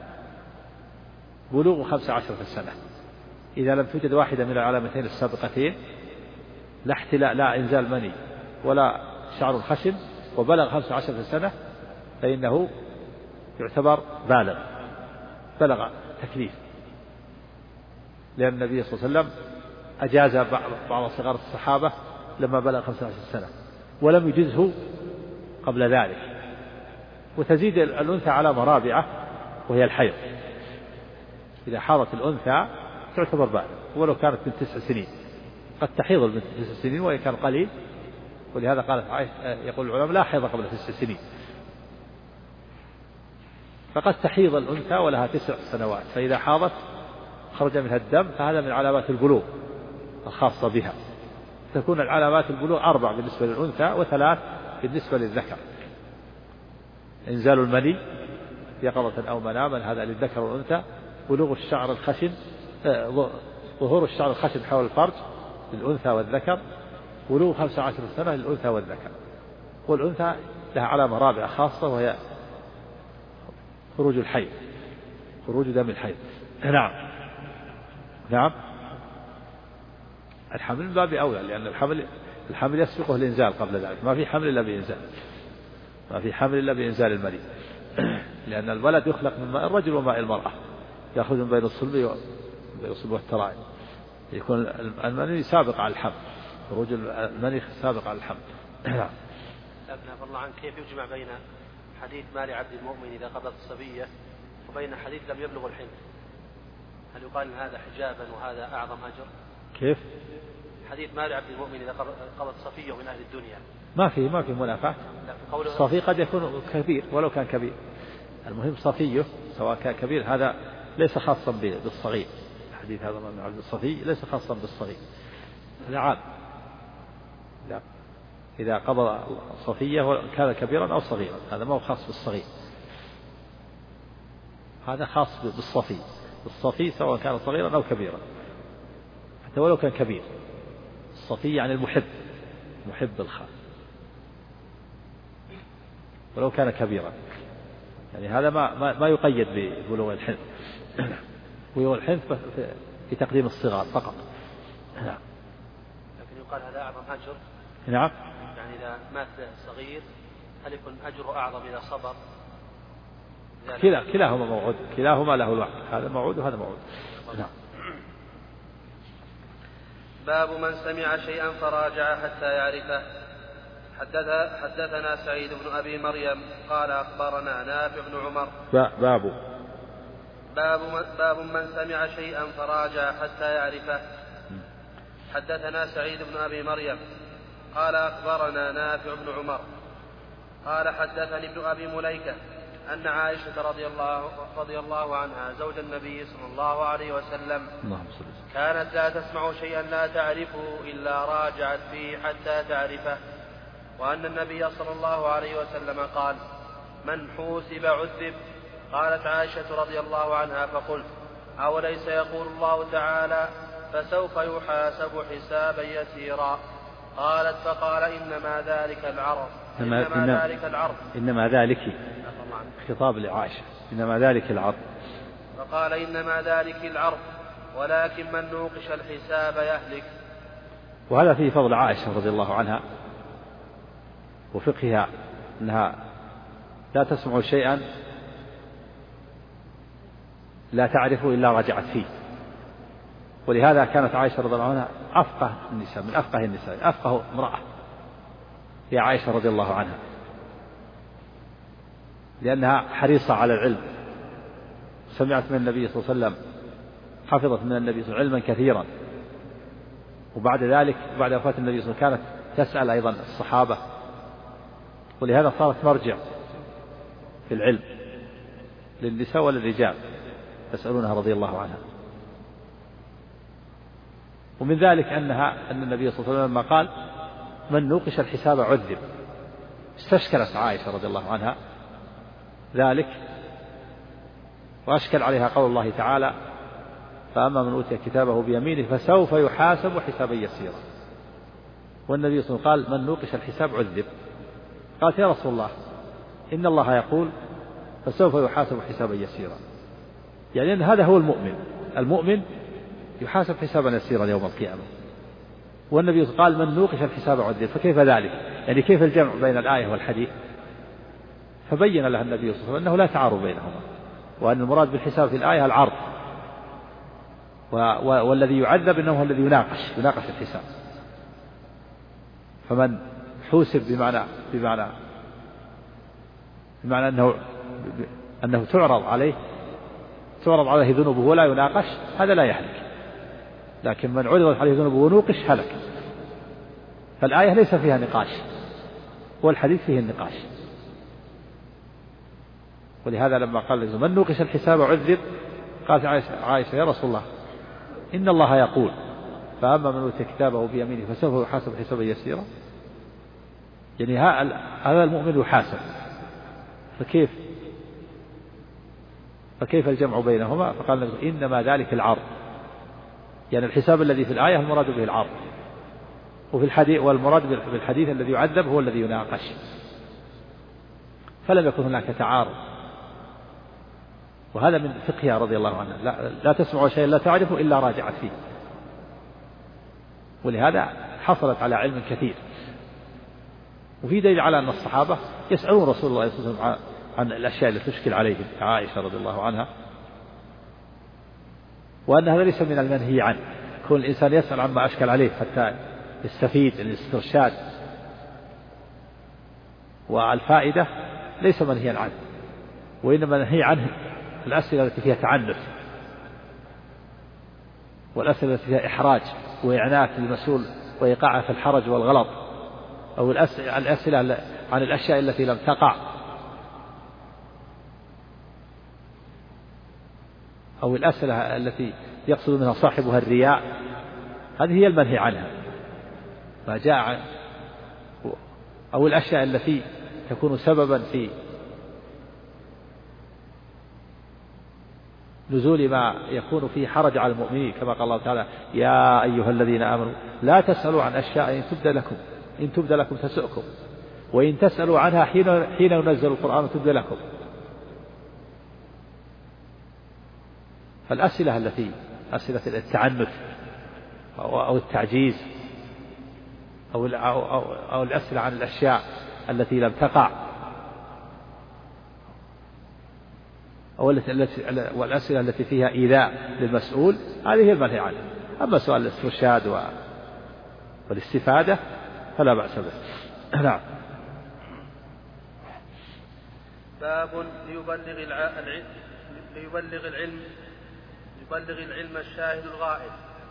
بلوغ 15 سنة، إذا لم توجد واحدة من العلامتين السابقتين، لا إنزال مني ولا شعر خشن، وبلغ 15 سنة، فإنه يعتبر بالغ بلغ تكليف، لأن النبي صلى الله عليه وسلم أجاز بعض صغار الصحابة لما بلغ 15 سنة ولم يجزه قبل ذلك. وتزيد الأنثى علامة رابعة وهي الحيض، إذا حاضت الأنثى تعتبر بالغ ولو كانت من 9 سنين، قد تحيض البنت 9 سنين وإن كان قليل، ولهذا قالت عائشة يقول العلماء لا حيض قبل 9 سنين، فقد تحيض الأنثى ولها 9 سنوات، فإذا حاضت خرج منها الدم فهذا من علامات البلوغ الخاصة بها. تكون العلامات البلوغ 4 بالنسبة للأنثى و3 بالنسبة للذكر: إنزال المني يقظة أو مناما هذا للذكر والأنثى، بلوغ الشعر الخشن، ظهور الشعر الخشن حول الفرج للأنثى والذكر، بلوغ 15 سنة للأنثى والذكر. والأنثى لها علامة رابعة خاصة وهي خروج الحيض، خروج دم الحيض. نعم الحمل من باب أولى، لأن الحمل يسبقه الإنزال قبل ذلك، ما في حمل إلا بإنزال، ما في حمل إلا بإنزال المريض. لأن الولد يخلق من ماء الرجل وماء المرأة، يأخذ من بين الصلب والترائب، يكون المني سابق على الحمل، خروج المني سابق على الحمل. أبنى الله عنك، كيف يجمع بين حديث مال عبد المؤمن إذا قبض الصبية وبين حديث لم يبلغ الحلم؟ هل يقال إن هذا حجابا وهذا أعظم أجر؟ كيف؟ حديث مال عبد المؤمن إذا قبض صفية من أهل الدنيا ما في منافاة. الصفي قد يكون كبير ولو كان كبير، المهم صفيه سواء كان كبير، هذا ليس خاصا بالصغير. الحديث هذا من عبد الصفي ليس خاصا بالصغير، هذا عام. إذا قبض صفية كان كبيرا أو صغيرا، هذا ما هو خاص بالصغير، هذا خاص بالصفي. الصفي سواء كان صغيرا أو كبيرا، حتى ولو كان كبير. الصفي يعني محب الخال ولو كان كبيرا، يعني هذا ما يقيد ببلوغ الحنث. بلوغ الحنث في تقديم الصغار فقط. نعم. لكن يقال هذا أعظم أجر. نعم. يعني إذا مات صغير هل يكون أجره أعظم إذا صبر؟ كلاهما موعود، كلاهما له الوعد، هذا موعود وهذا موعود. نعم. باب من سمع شيئا فراجع حتى يعرفه. حدثنا سعيد بن أبي مريم قال أخبرنا نافع بن عمر. باب من سمع شيئا فراجع حتى يعرفه. حدثنا سعيد بن أبي مريم قال أخبرنا نافع بن عمر قال حدثني ابن أبي مليكة أن عائشة رضي الله عنها زوج النبي صلى الله عليه وسلم كانت لا تسمع شيئا لا تعرفه إلا راجعت فيه حتى تعرفه، وأن النبي صلى الله عليه وسلم قال: من حوسب عذب. قالت عائشة رضي الله عنها فقلت: أوليس يقول الله تعالى: فسوف يحاسب حسابا يسيرا؟ قالت: فقال: إنما ذلك العرض. إنما ذلك خطاب لعائشة، إنما ذلك العرض. فقال: إنما ذلك العرض، ولكن من نوقش الحساب يهلك. وهذا فيه فضل عائشة رضي الله عنها وفقهها، أنها لا تسمع شيئا لا تعرفه إلا رجعت فيه. ولهذا كانت عائشة رضي الله عنها أفقه النساء، من أفقه النساء، أفقه امرأة هي عائشة رضي الله عنها، لأنها حريصة على العلم، سمعت من النبي صلى الله عليه وسلم، حفظت من النبي صلى الله عليه وسلم علما كثيرا، وبعد ذلك بعد وفاة النبي صلى الله عليه وسلم كانت تسأل أيضا الصحابة، ولهذا صارت مرجع في العلم للنساء وللرجال يسألونها رضي الله عنها. ومن ذلك أن النبي صلى الله عليه وسلم لما قال: من نوقش الحساب عذب، استشكلت عائشة رضي الله عنها ذلك، وأشكل عليها قول الله تعالى: فأما من أوتي كتابه بيمينه فسوف يحاسب حسابا يسيرا. والنبي صلى الله عليه وسلم قال: من نوقش الحساب عذب. قالت: يا رسول الله، إن الله يقول فسوف يحاسب حسابا يسيرا، يعني أن هذا هو المؤمن يحاسب حسابا يسيرا يوم القيامة. والنبي قال: من نوقش الحساب عذب، فكيف ذلك؟ يعني كيف الجمع بين الآية والحديث؟ فبين لها النبي صلى الله عليه وسلم أنه لا تعارض بينهما، وأن المراد بالحساب في الآية العرض، والذي يعذب إنه هو الذي يناقش الحساب. فمن حوسب بمعنى أنه تعرض عليه ذنوبه ولا يناقش، هذا لا يهلك. لكن من عرضت عليه ذنوبه ونوقش هلك. فالآية ليس فيها نقاش، والحديث فيه النقاش. ولهذا لما قال: من نوقش الحساب عذب، قالت عائشة: يا رسول الله، إن الله يقول فأما من أوتي كتابه بيمينه فسوف يحاسب حسابا يسيرا، يعني هذا المؤمن يحاسب، فكيف الجمع بينهما؟ فقال: إنما ذلك العرض، يعني الحساب الذي في الآية المراد به العرض، وفي الحديث، والمراد بالحديث الذي يعذب هو الذي يناقش. فلم يكن هناك تعارض، وهذا من فقهها رضي الله عنها، لا تسمع شيئا لا تعرفه إلا راجعت فيه. ولهذا حصلت على علم كثير. وفي دليل على أن الصحابة يسألون رسول الله صلى الله عليه وسلم عن الأشياء التي تشكل عليهم عائشة رضي الله عنها، وأن هذا ليس من المنهي عنه، كون الإنسان يسأل عما أشكل عليه حتى يستفيد الاسترشاد والفائدة ليس منهيا عنه، وإنما منهي عنه الأسئلة التي فيها تعنف والأسئلة التي فيها إحراج وإعناف للمسؤول وإيقاعه في الحرج والغلط، أو الأسئلة عن الأشياء التي لم تقع، أو الأسئلة التي يقصد منها صاحبها الرياء، هذه هي المنهي عنها ما جاء، أو الأشياء التي تكون سببا في نزول ما يكون فيه حرج على المؤمنين، كما قال الله تعالى: يا أيها الذين آمنوا لا تسألوا عن أشياء إن تبد لكم تسؤكم، وإن تسألوا عنها حين ينزل القرآن تبد لكم. فالأسئلة التي أسئلة التعنت أو التعجيز أو الأسئلة عن الأشياء التي لم تقع، والأسئلة التي فيها إيذاء للمسؤول، هذه هي المنهي عنها. أما سؤال الاسترشاد والاستفادة فلا بأس به. نعم. باب ليبلغ العلم الشاهد الغائب.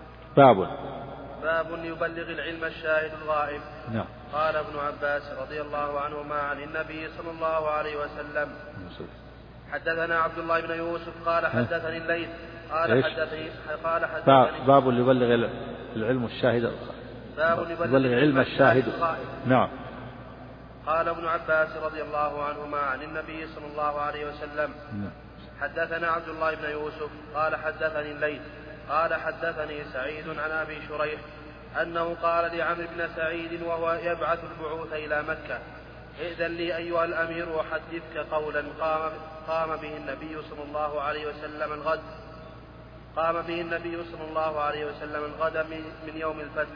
باب يبلغ العلم الشاهد الغائب. نعم. قال ابن عباس رضي الله عنهما عن النبي صلى الله عليه وسلم: حدثنا عبد الله بن يوسف قال حدثني الليث قال حدثني باب يبلغ العلم الشاهد. باب يبلغ العلم الشاهد. نعم. قال ابن عباس رضي الله عنهما عن النبي صلى الله عليه وسلم: حدثنا عبد الله بن يوسف قال حدثني الليث قال حدثني سعيد عن أبي شريح أنه قال لعمرو بن سعيد وهو يبعث البعوث إلى مكة: ائذن لي أيها الأمير أحدثك قولا قام به النبي صلى الله عليه وسلم الغد. قام به النبي صلى الله عليه وسلم الغد من يوم الفتح،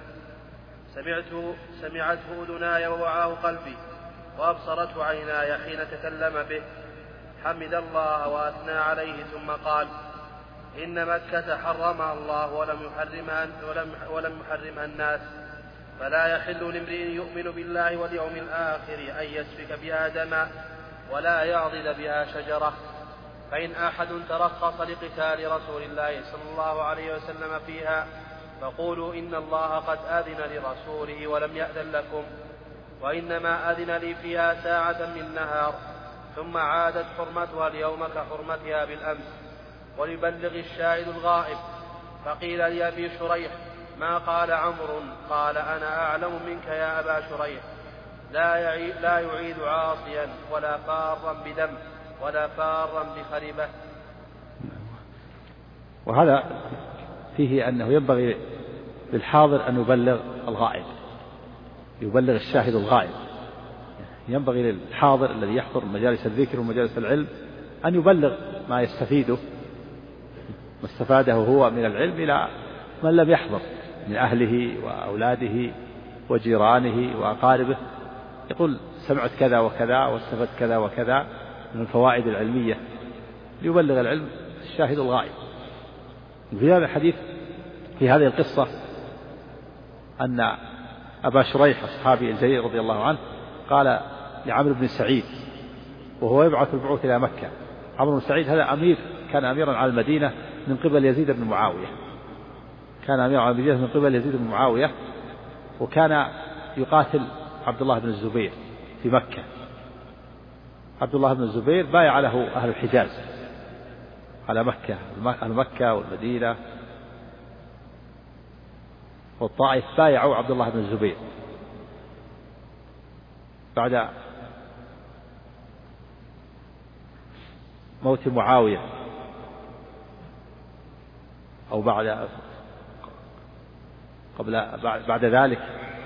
سمعته أذناي ووعاه قلبي وأبصرته عيناي حين تكلم به، حمد الله وأثنى عليه ثم قال: إن مكة حرمها الله ولم يحرمها الناس، فلا يحل لامرئ يؤمن بالله واليوم الآخر أن يسفك بها دما ولا يعضد بها شجرة. فإن أحد ترخص لقتال رسول الله صلى الله عليه وسلم فيها فقولوا إن الله قد أذن لرسوله ولم يأذن لكم، وإنما أذن لي فيها ساعة من نهار، ثم عادت حرمتها اليوم كحرمتها بالأمس، وليبلغ الشاهد الغائب. فقيل لأبي شريح: ما قال عمرو؟ قال: أنا أعلم منك يا أبا شريح، لا يعيد عاصيا ولا فارا بدم ولا فارا بخربة. وهذا فيه أنه ينبغي للحاضر أن يبلغ الغائب، يبلغ الشاهد الغائب. ينبغي للحاضر الذي يحضر مجالس الذكر ومجالس العلم أن يبلغ ما يستفيده، ما استفاده هو من العلم إلى من لم يحضر من أهله وأولاده وجيرانه وأقاربه، يقول: سمعت كذا وكذا واستفدت كذا وكذا من الفوائد العلمية، ليبلغ العلم الشاهد الغائب. في هذا الحديث في هذه القصة أن أبا شريح الصحابي الجليل رضي الله عنه قال لعمرو بن سعيد وهو يبعث البعوث إلى مكة. عمرو بن سعيد هذا كان أميرا على المدينة من قبل يزيد بن معاوية، كان أميرا على المدينة من قبل يزيد بن معاوية، وكان يقاتل عبد الله بن الزبير في مكة. عبد الله بن الزبير بايع له أهل الحجاز على مكة، أهل مكة والمدينة والطائف بايعوا عبد الله بن الزبير بعد موت معاوية أو بعد ذلك.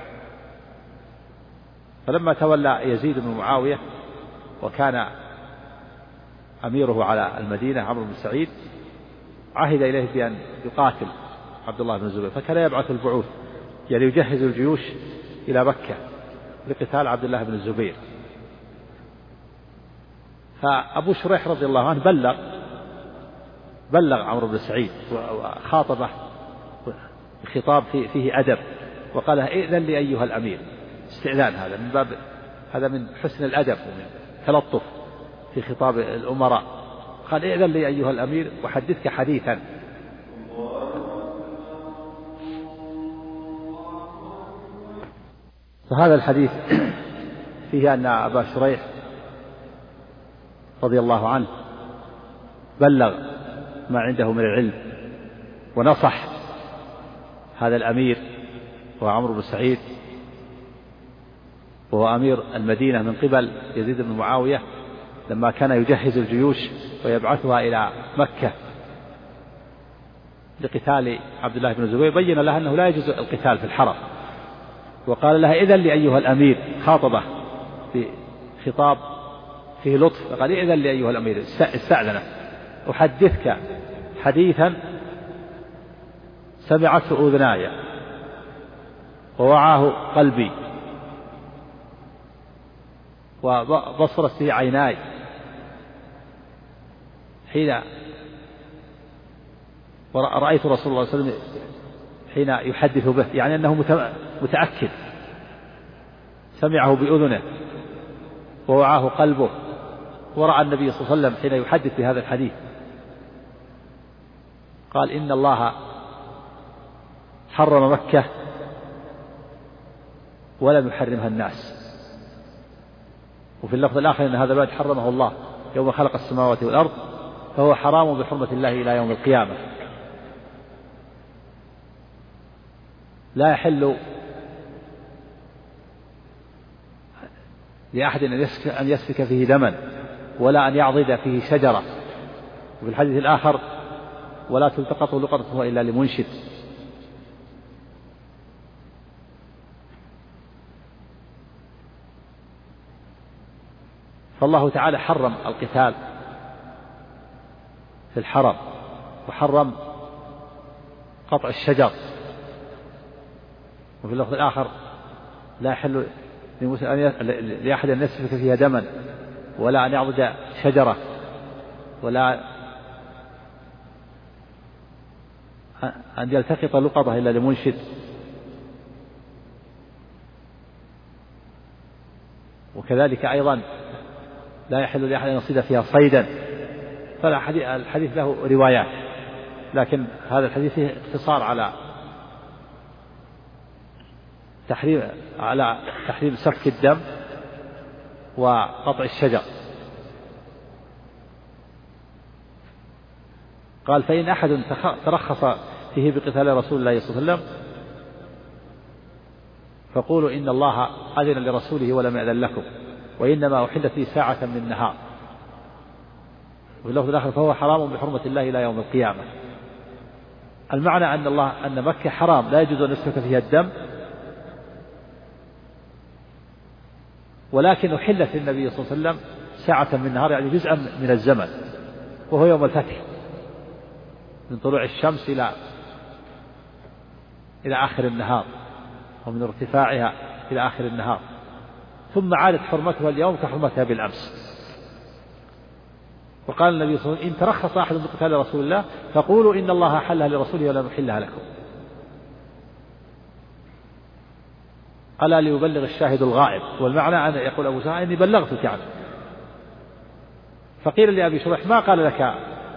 فلما تولى يزيد بن معاوية وكان أميره على المدينة عمرو بن سعيد، عهد إليه بأن يقاتل عبد الله بن الزبير، فكان يبعث البعوث يعني يجهز الجيوش إلى مكة لقتال عبد الله بن الزبير. فأبو شريح رضي الله عنه بلغ عمرو بن سعيد وخاطبه خطاب فيه أدب، وقال ائذن لي أيها الأمير. استئذان هذا من باب، هذا من حسن الأدب ومن تلطف في خطاب الأمراء. قال ائذن لي أيها الأمير وحدثك حديثا. فهذا الحديث فيه أن أبا شريح رضي الله عنه بلغ ما عنده من العلم ونصح هذا الأمير وهو عمرو بن سعيد، وهو أمير المدينة من قبل يزيد بن معاوية لما كان يجهز الجيوش ويبعثها إلى مكة لقتال عبد الله بن الزبير، بين لها أنه لا يجوز القتال في الحرم، وقال لها إذن لي أيها الأمير، خاطبه بخطاب فيه لطف، فقال إذن لي أيها الأمير، استأذنه أحدثك حديثا سمعته أذناي ووعاه قلبي وبصرت فيه عيناي حين رأيت رسول الله صلى الله عليه وسلم حين يحدث به، يعني أنه متأكد، سمعه بأذنه ووعاه قلبه، ورأى النبي صلى الله عليه وسلم حين يحدث بهذا الحديث. قال إن الله حرم مكة ولم يحرمها الناس، وفي اللفظ الآخر إن هذا البلد حرمه الله يوم خلق السماوات والأرض فهو حرام بحرمة الله إلى يوم القيامة. لا يحل لأحد أن يسفك فيه دما ولا أن يعضد فيه شجرة. وفي الحديث الآخر ولا تلتقط لقطته إلا لمنشد. فالله تعالى حرم القتال في الحرم، وحرم قطع الشجر. وفي اللفظ الآخر لا يحل لأحد أن يسفك فيها دما ولا أن يعضد شجرة ولا أن يلتقط لقطة إلا لمنشد. وكذلك أيضا لا يحل لأحد أن يصيد فيها صيدا. فالحديث له روايات، لكن هذا الحديث فيه اقتصار على تحريم سفك الدم وقطع الشجر. قال فإن أحد ترخص فيه بقتال رسول الله صلى الله عليه وسلم فقولوا إن الله أذن لرسوله ولم يأذن لكم وإنما أحلت لي ساعة من النهار. وفي اللفظ الآخر فهو حرام بحرمة الله إلى يوم القيامة. المعنى أن مكة حرام لا يجوز أن يسفك فيها الدم، ولكن أحلت للنبي صلى الله عليه وسلم ساعة من النهار، يعني جزءا من الزمن، وهو يوم الفتح من طلوع الشمس إلى آخر النهار، ومن ارتفاعها إلى آخر النهار، ثم عادت حرمتها اليوم كحرمتها بالأمس. وقال النبي صلى الله عليه وسلم إن ترخص أحد بقتال رسول الله فقولوا إن الله حلها لرسوله ولم يحلها لكم. ألا ليبلغ الشاهد الغائب. والمعنى أن يقول أبو سعيد إني بلغتك عنه. فقيل لأبي شريح ما قال لك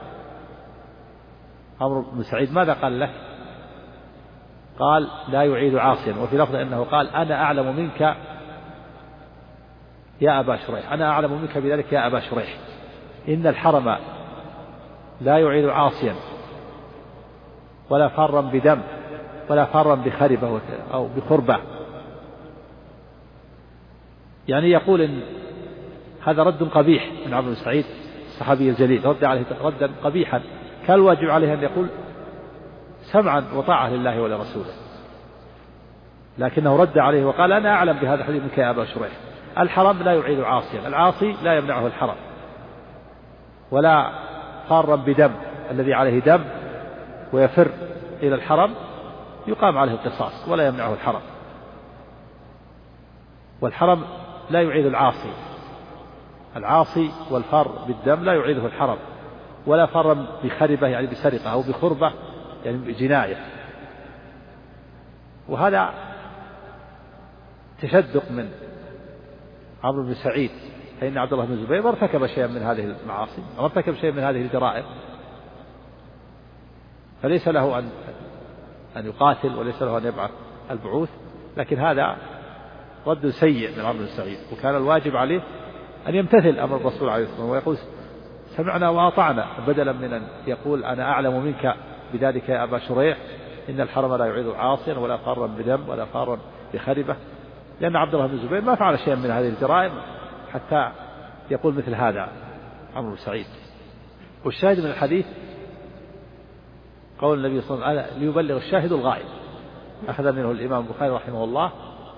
عمرو بن سعيد، ماذا قال لك؟ قال لا يعيد عاصيا. وفي لفظ أنه قال أنا أعلم منك يا أبا شريح، أنا أعلم منك بذلك يا أبا شريح، إن الحرم لا يعيد عاصيا ولا فارا بدم ولا فارا بخربة أو بخربة. يعني يقول إن هذا رد قبيح من عمرو بن سعيد الصحابي الجليل، رد عليه ردا قبيحا، كان الواجب عليه أن يقول سمعا وطاعة لله ولرسوله، لكنه رد عليه وقال أنا أعلم بهذا الحديث منك يا أبا شريح. الحرم لا يعيد عاصيا، العاصي لا يمنعه الحرم، ولا فارا بدم الذي عليه دم ويفر إلى الحرم يقام عليه القصاص ولا يمنعه الحرم. والحرم لا يعيد العاصي، العاصي والفار بالدم لا يعيده الحرم، ولا فار بخربة يعني بسرقة أو بخربة يعني بجناية. وهذا تشدق من عمرو بن سعيد، فإن عبد الله بن الزبير ما ارتكب شيئا من هذه المعاصي، ما ارتكب شيئا من هذه الجرائم، فليس له أن يقاتل وليس له أن يبعث البعوث. لكن هذا رد سيء من عمرو بن سعيد، وكان الواجب عليه أن يمتثل أمر الرسول عليه الصلاة والسلام ويقول سمعنا وأطعنا، بدلا من أن يقول أنا أعلم منك بذلك يا أبا شريح، إن الحرم لا يعيد عاصيا ولا فارا بدم ولا فارا بخربة، لأن عبد الله بن الزبير ما فعل شيئا من هذه الجرائم حتى يقول مثل هذا عمرو بن سعيد. والشاهد من الحديث قول النبي صلى الله عليه وسلم ليبلغ الشاهد الغائب. أخذ منه الإمام البخاري رحمه الله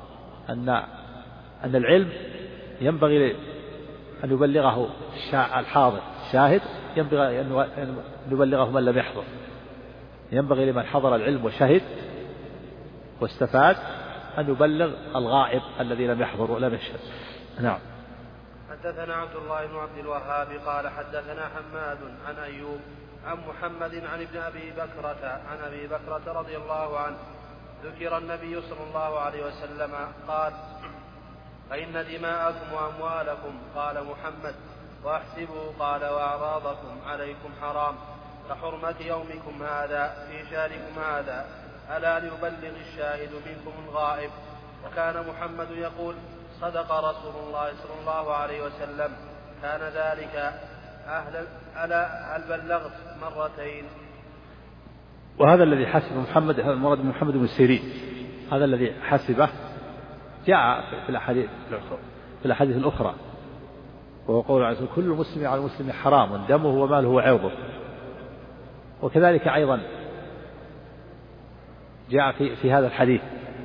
أن العلم ينبغي أن يبلغه الحاضر الشاهد، ينبغي أن يبلغه من لم يحضر. ينبغي لمن حضر العلم وشهد واستفاد أن يبلغ الغائب الذي لم يحضر ولم يشهد. نعم. حدثنا عبد الله بن عبد الوهاب قال حدثنا حماد عن أيوب عن محمد عن ابن أبي بكرة رضي الله عنه ذكر النبي صلى الله عليه وسلم قال فإن دماءكم وأموالكم، قال محمد وأحسبوا، قال وأعراضكم عليكم حرام كحرمة يومكم هذا في شهركم هذا، ألا ليبلغ الشاهد منكم الغائب. وكان محمد يقول صدق رسول الله صلى الله عليه وسلم، كان ذلك ألا هل بلغت مرتين. وهذا الذي حسب محمد، هذا المراد من محمد بن سيرين، هذا الذي حسبه جاء في الأحاديث الأخرى، وهو قول عز وجل كل مسلم على المسلم حرام دمه وماله وعرضه. وكذلك أيضا جاء في هذا الحديث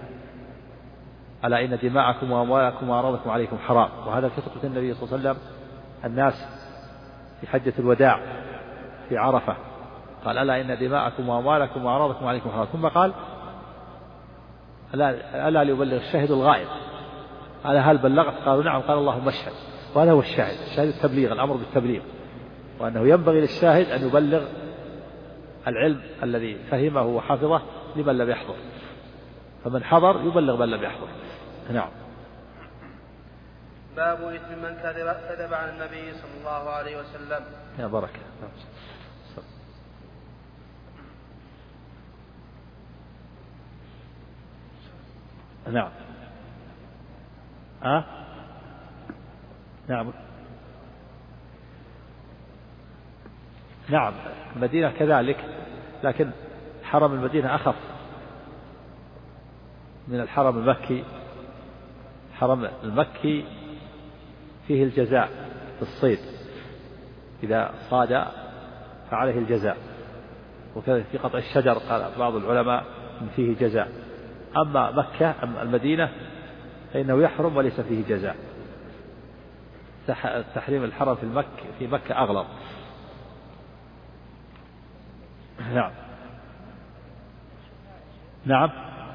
ألا إن دماءكم وأموالكم وأعراضكم عليكم حرام. وهذا في خطبة النبي صلى الله عليه وسلم الناس في حجة الوداع في عرفة، قال ألا إن دماءكم وأموالكم وأعراضكم عليكم حرام، ثم قال ألا ليبلغ الشاهد الغائب، ألا هل بلغت؟ قالوا نعم، قال اللهم اشهد. وهذا هو الشاهد التبليغ، الأمر بالتبليغ، وأنه ينبغي للشاهد أن يبلغ العلم الذي فهمه وحفظه لمن لم يحضر، فمن حضر يبلغ من لم يحضر. نعم. باب إثم من كذب عن النبي صلى الله عليه وسلم. يا بركة. نعم. نعم. نعم المدينة كذلك، لكن حرم المدينة أخف من الحرم المكي. حرم المكي فيه الجزاء في الصيد، إذا صاد فعليه الجزاء، وكذلك في قطع الشجر قال بعض العلماء إن فيه جزاء. أما مكة المدينة فإنه يحرم وليس فيه جزاء. تحريم الحرم في مكة أغلظ. نعم. نعم.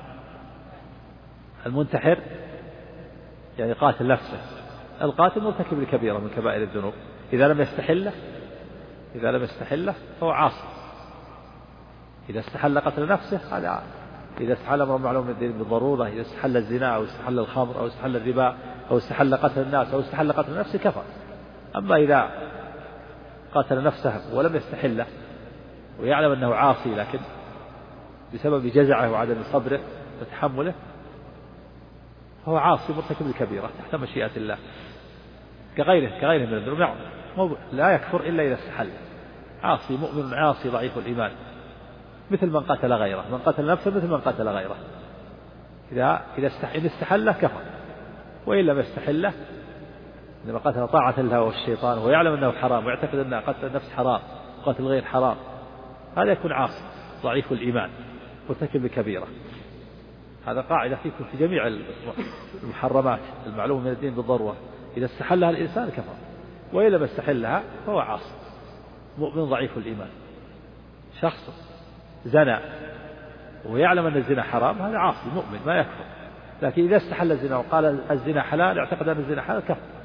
المنتحر يعني قاتل نفسه، القاتل مرتكب لكبيرة من كبائر الذنوب، إذا لم يستحله فهو عاصي. إذا استحل قتل نفسه هذا، إذا استحل أمر معلوم من الدين بالضرورة، إذا استحل الزنا أو استحل الخمر أو استحل الربا أو استحل قتل الناس أو استحل قتل نفسه كفر. أما إذا قتل نفسه ولم يستحله ويعلم أنه عاصي، لكن بسبب جزعه وعدم صبره وتحمله هو عاصي مرتكب الكبيرة تحت مشيئة الله، كغيره من الذنوب. نعم لا يكفر إلا إذا استحل، عاصي مؤمن عاصي ضعيف الإيمان، مثل من قتل غيره، من قتل نفسه مثل من قتل غيره. إذا استحله كفر، وإن لم يستحله إنما قتل طاعة الله والشيطان ويعلم أنه حرام ويعتقد أن قتل النفس حرام قتل غير حرام، هذا يكون عاصي ضعيف الإيمان مرتكب الكبيرة. هذا قاعدة في جميع المحرمات المعلومة من الدين بالضرورة، إذا استحلها الإنسان كفر، وإن لم يستحلها فهو عاصي مؤمن ضعيف الإيمان. شخص زنى ويعلم أن الزنا حرام هذا عاصي مؤمن ما يكفر، لكن إذا استحل الزنا وقال الزنا حلال اعتقد أن الزنا حلال كفر.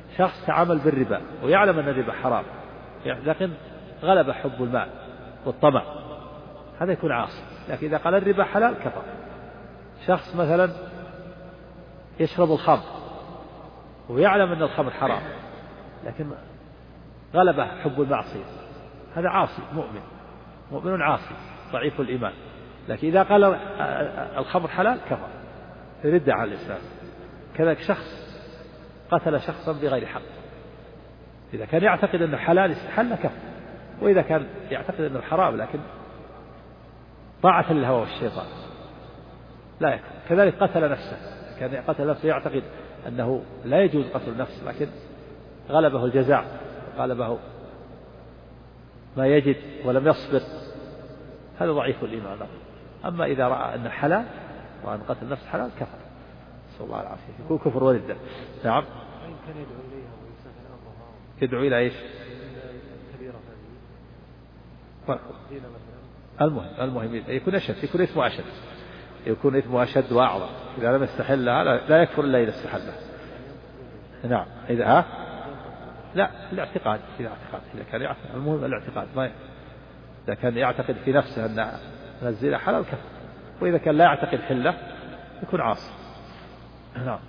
شخص تعامل بالربا ويعلم أن الربا حرام لكن غلب حب المال والطمع، هذا يكون عاصي. لكن إذا قال الربا حلال كفر. شخص مثلا يشرب الخمر ويعلم أن الخمر حرام لكن غلبه حب المعصية، هذا عاصي مؤمن عاصي ضعيف الإيمان. لكن إذا قال الخمر حلال كفر، يرد على الإسلام. كذلك شخص قتل شخصا بغير حق، إذا كان يعتقد أنه حلال استحل كفر، وإذا كان يعتقد أنه حرام لكن طاعة للهوى والشيطان لا يكفر. كذلك قتل نفسه، كان قتل نفسه يعتقد أنه لا يجوز قتل النفس لكن غلبه الجزاع غلبه ما يجد ولم يصبر، هذا ضعيف الإيمان. أما إذا رأى أن حلال وأن قتل النفس حلال كفر، نسأل الله العافية، يكون كفر وردة. نعم. يدعو إلى إيش؟ المهم يكون أشد، يكون إثمه أشد، يكون إثمه أشد وأعظم. إذا لم يستحلها لا يكفر إلا إذا استحلها. نعم. إذا لا الاعتقاد، إذا كان يعتقد، المهم الاعتقاد، ما إذا كان يعتقد في نفسه أن الزنا حلال كفر، وإذا كان لا يعتقد حله يكون عاصي. نعم.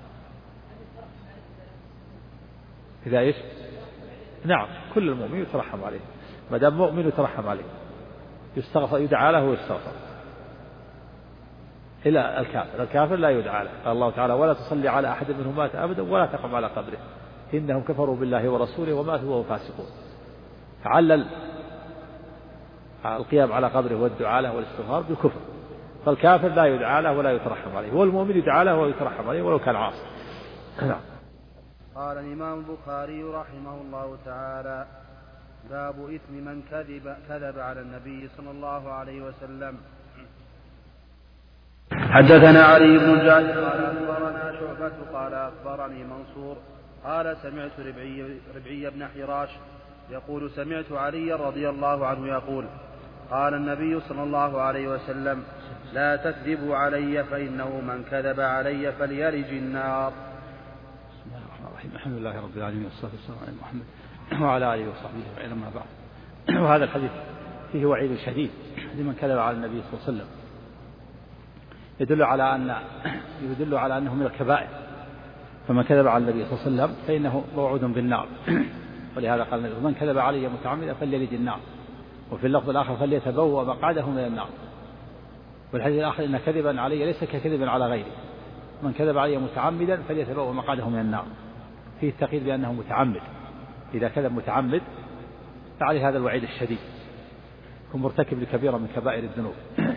إذا إيش؟ نعم، كل المؤمن يترحم عليه، ما دام مؤمن يترحم عليه، يستغفر، يدعى له ويستغفر. إلى الكافر لا يدعى له. قال الله تعالى: ولا تصلي على أحد منهم مات أبدا ولا تقم على قبره إنهم كفروا بالله ورسوله وماتوا وهم فاسقون. تعلل القيام على قبره والدعاء له والاستغفار بالكفر. فالكافر لا يدعى له ولا يترحم عليه، والمؤمن يدعى له ويترحم عليه ولو كان عاصي. قال الإمام البخاري رحمه الله تعالى: باب إثم من كذب على النبي صلى الله عليه وسلم. حدثنا علي بن جعفر قال أخبرنا شعبة قال أخبرني منصور قال سمعت ربعي بن حراش يقول: سمعت علي رضي الله عنه يقول: قال النبي صلى الله عليه وسلم: لا تكذبوا علي فإنه من كذب علي فليلج النار. بسم الله الرحمن الرحيم. الحمد لله رب العالمين والصلاة والسلام على محمد وعلى آله وصحبه أجمعين، أما بعد. وهذا الحديث فيه وعيد شديد لمن كذب على النبي صلى الله عليه وسلم، يدل على أنه من الكبائر. فمن كذب على النبي صلى الله عليه وسلم فإنه موعود بالنار، ولهذا قال النبي: من كذب علي متعمدا فليلج النار. وفي اللفظ الآخر: فليتبوأ مقعده من النار. والحديث الآخر: إن كذبا علي ليس ككذب على غيره، من كذب علي متعمدا فليتبوأ مقعده من النار. فيه التقييد بأنه متعمد، إذا كذب متعمد فعليه هذا الوعيد الشديد، يكون مرتكب لكبيرة من كبائر الذنوب.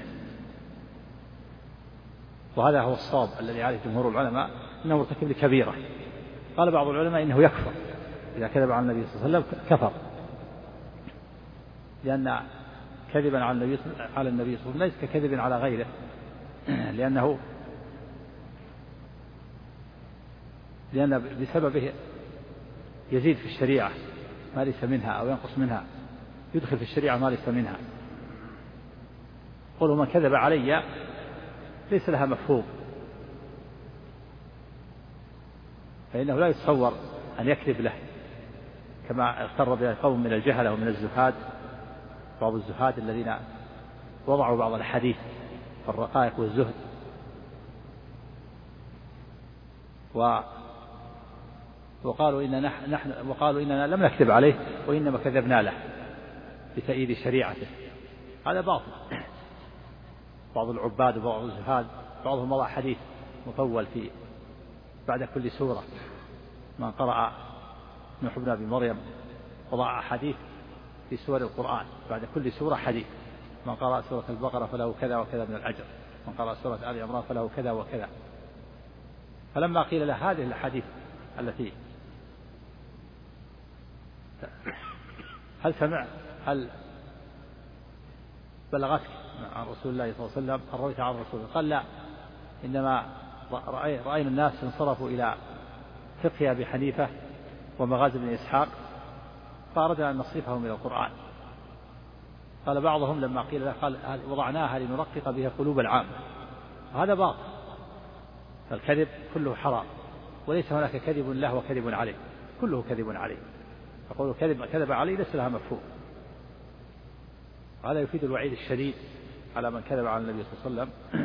وهذا هو الصواب الذي عليه جمهور العلماء، أنه مرتكب لكبيرة. قال بعض العلماء إنه يكفر إذا كذب على النبي صلى الله عليه وسلم، كفر، لأن كذبا على النبي صلى الله عليه وسلم ليس ككذب على غيره، لأن بسببه يزيد في الشريعة ما ليس منها أو ينقص منها، يدخل في الشريعة ما ليس منها. قوله من كذب علي ليس لها مفهوم، فإنه لا يتصور أن يكذب له، كما اغتر به قوم من الجهلة ومن الزهاد، بعض الزهاد الذين وضعوا بعض الحديث في الرقائق والزهد، وقالوا إننا لم نكذب عليه وإنما كذبنا له بتأييد شريعته. هذا باطل. بعض العباد وبعض الزهاد بعضهم وضع حديث مطول في بعد كل سورة، من قرأ نوح بن أبي مريم وضع أحاديث في سور القرآن بعد كل سورة حديث، من قرأ سورة البقرة فله كذا وكذا من الأجر، من قرأ سورة آل عمران فله كذا وكذا. فلما قيل له هذه الأحاديث التي هل بلغتك عن رسول الله صلى الله عليه وسلم، هل رويت عن رسول الله؟ قال: لا، إنما رأينا الناس انصرفوا إلى فقه أبي حنيفة ومغازي بن إسحاق فأردنا أن نصرفهم إلى القرآن. قال بعضهم لما قيل له قال: وضعناها لنرقق بها قلوب العامة. وهذا باطل. فالكذب كله حرام، وليس هناك كذب له وكذب عليه، كله كذب عليه. يقول كذب عليه ليس لها مفهوم. هذا يفيد الوعيد الشديد على من كذب على النبي صلى الله عليه وسلم،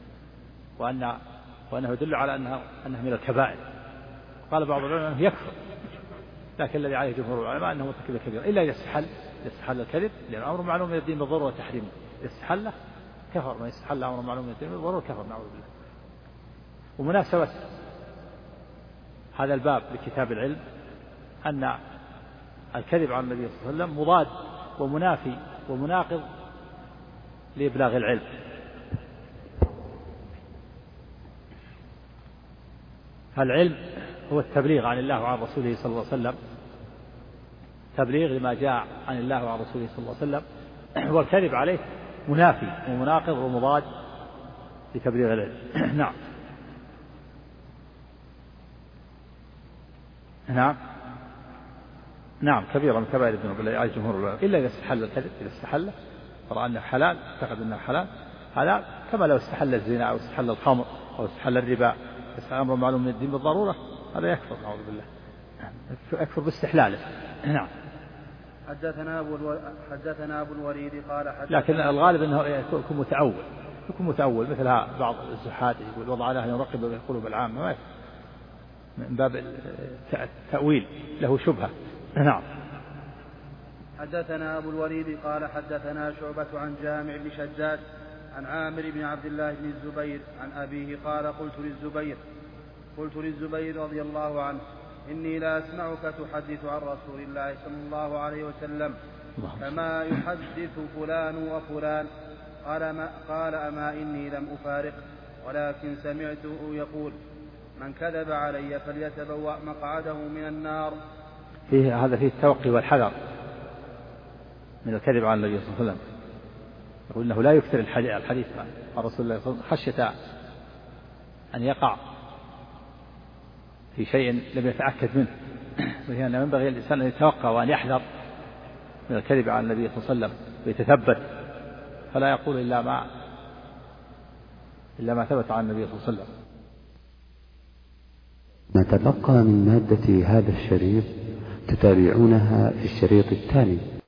وأنه يدل على أنها من الكبائر. قال بعض العلماء أنه يكفر، لكن الذي عليه جمهور العلماء أنه مرتكب كبيرة إلا إذا استحل الكذب، لأن أمر معلوم من الدين بالضرورة وتحريمه. إذا استحله كفر، ما يستحل أمر معلوم من الدين بالضرورة كفر، نعوذ بالله. ومناسبة هذا الباب لكتاب العلم أن الكذب عن النبي صلى الله عليه وسلم مضاد ومنافي ومناقض لإبلاغ العلم. العلم هو التبليغ عن الله وعن رسوله صلى الله عليه وسلم، تبليغ لما جاء عن الله وعن رسوله صلى الله عليه وسلم، والكذب عليه منافي ومناقض ومضاد لتبليغ العلم. نعم كبيرة من كبائر الذنوب على جمهور العلماء، إلا إذا استحل الكذب. إذا استحله فرأى أنه حلال، اعتقد أنه حلال، كما لو استحل الزنا أو استحل الخمر أو استحل الربا، استحل أمر معلوم من الدين بالضرورة، هذا يكفر، نعوذ بالله، يكفر باستحلاله. نعم. حدثنا أبو الوليد قال لكن الغالب أنه يكون متأول مثل بعض الزحات يقول وضع الله يرقب القلوب العامة، ما من باب التأويل له شبهة. نعم. حدثنا أبو الوليد قال حدثنا شعبة عن جامع بن شداد عن عامر بن عبد الله بن الزبير عن أبيه قال قلت للزبير رضي الله عنه إني لا أسمعك تحدث عن رسول الله صلى الله عليه وسلم كما يحدث فلان وفلان. قال أما إني لم أفارق، ولكن سمعته يقول من كذب علي فليتبوأ مقعده من النار. هذا فيه التوقي والحذر من الكذب على النبي صلى الله عليه وسلم. يقول إنه لا يكثر الحديث عن رسول الله صلى الله عليه وسلم خشية أن يقع في شيء لم يتأكد منه، وهنا ينبغي الإنسان أن يتوقع وأن يحذر من الكذب على النبي صلى الله عليه وسلم ويتثبت، فلا يقول إلا ما ثبت عن النبي صلى الله عليه وسلم. ما تبقى من مادة هذا الشريط تتابعونها في الشريط التالي.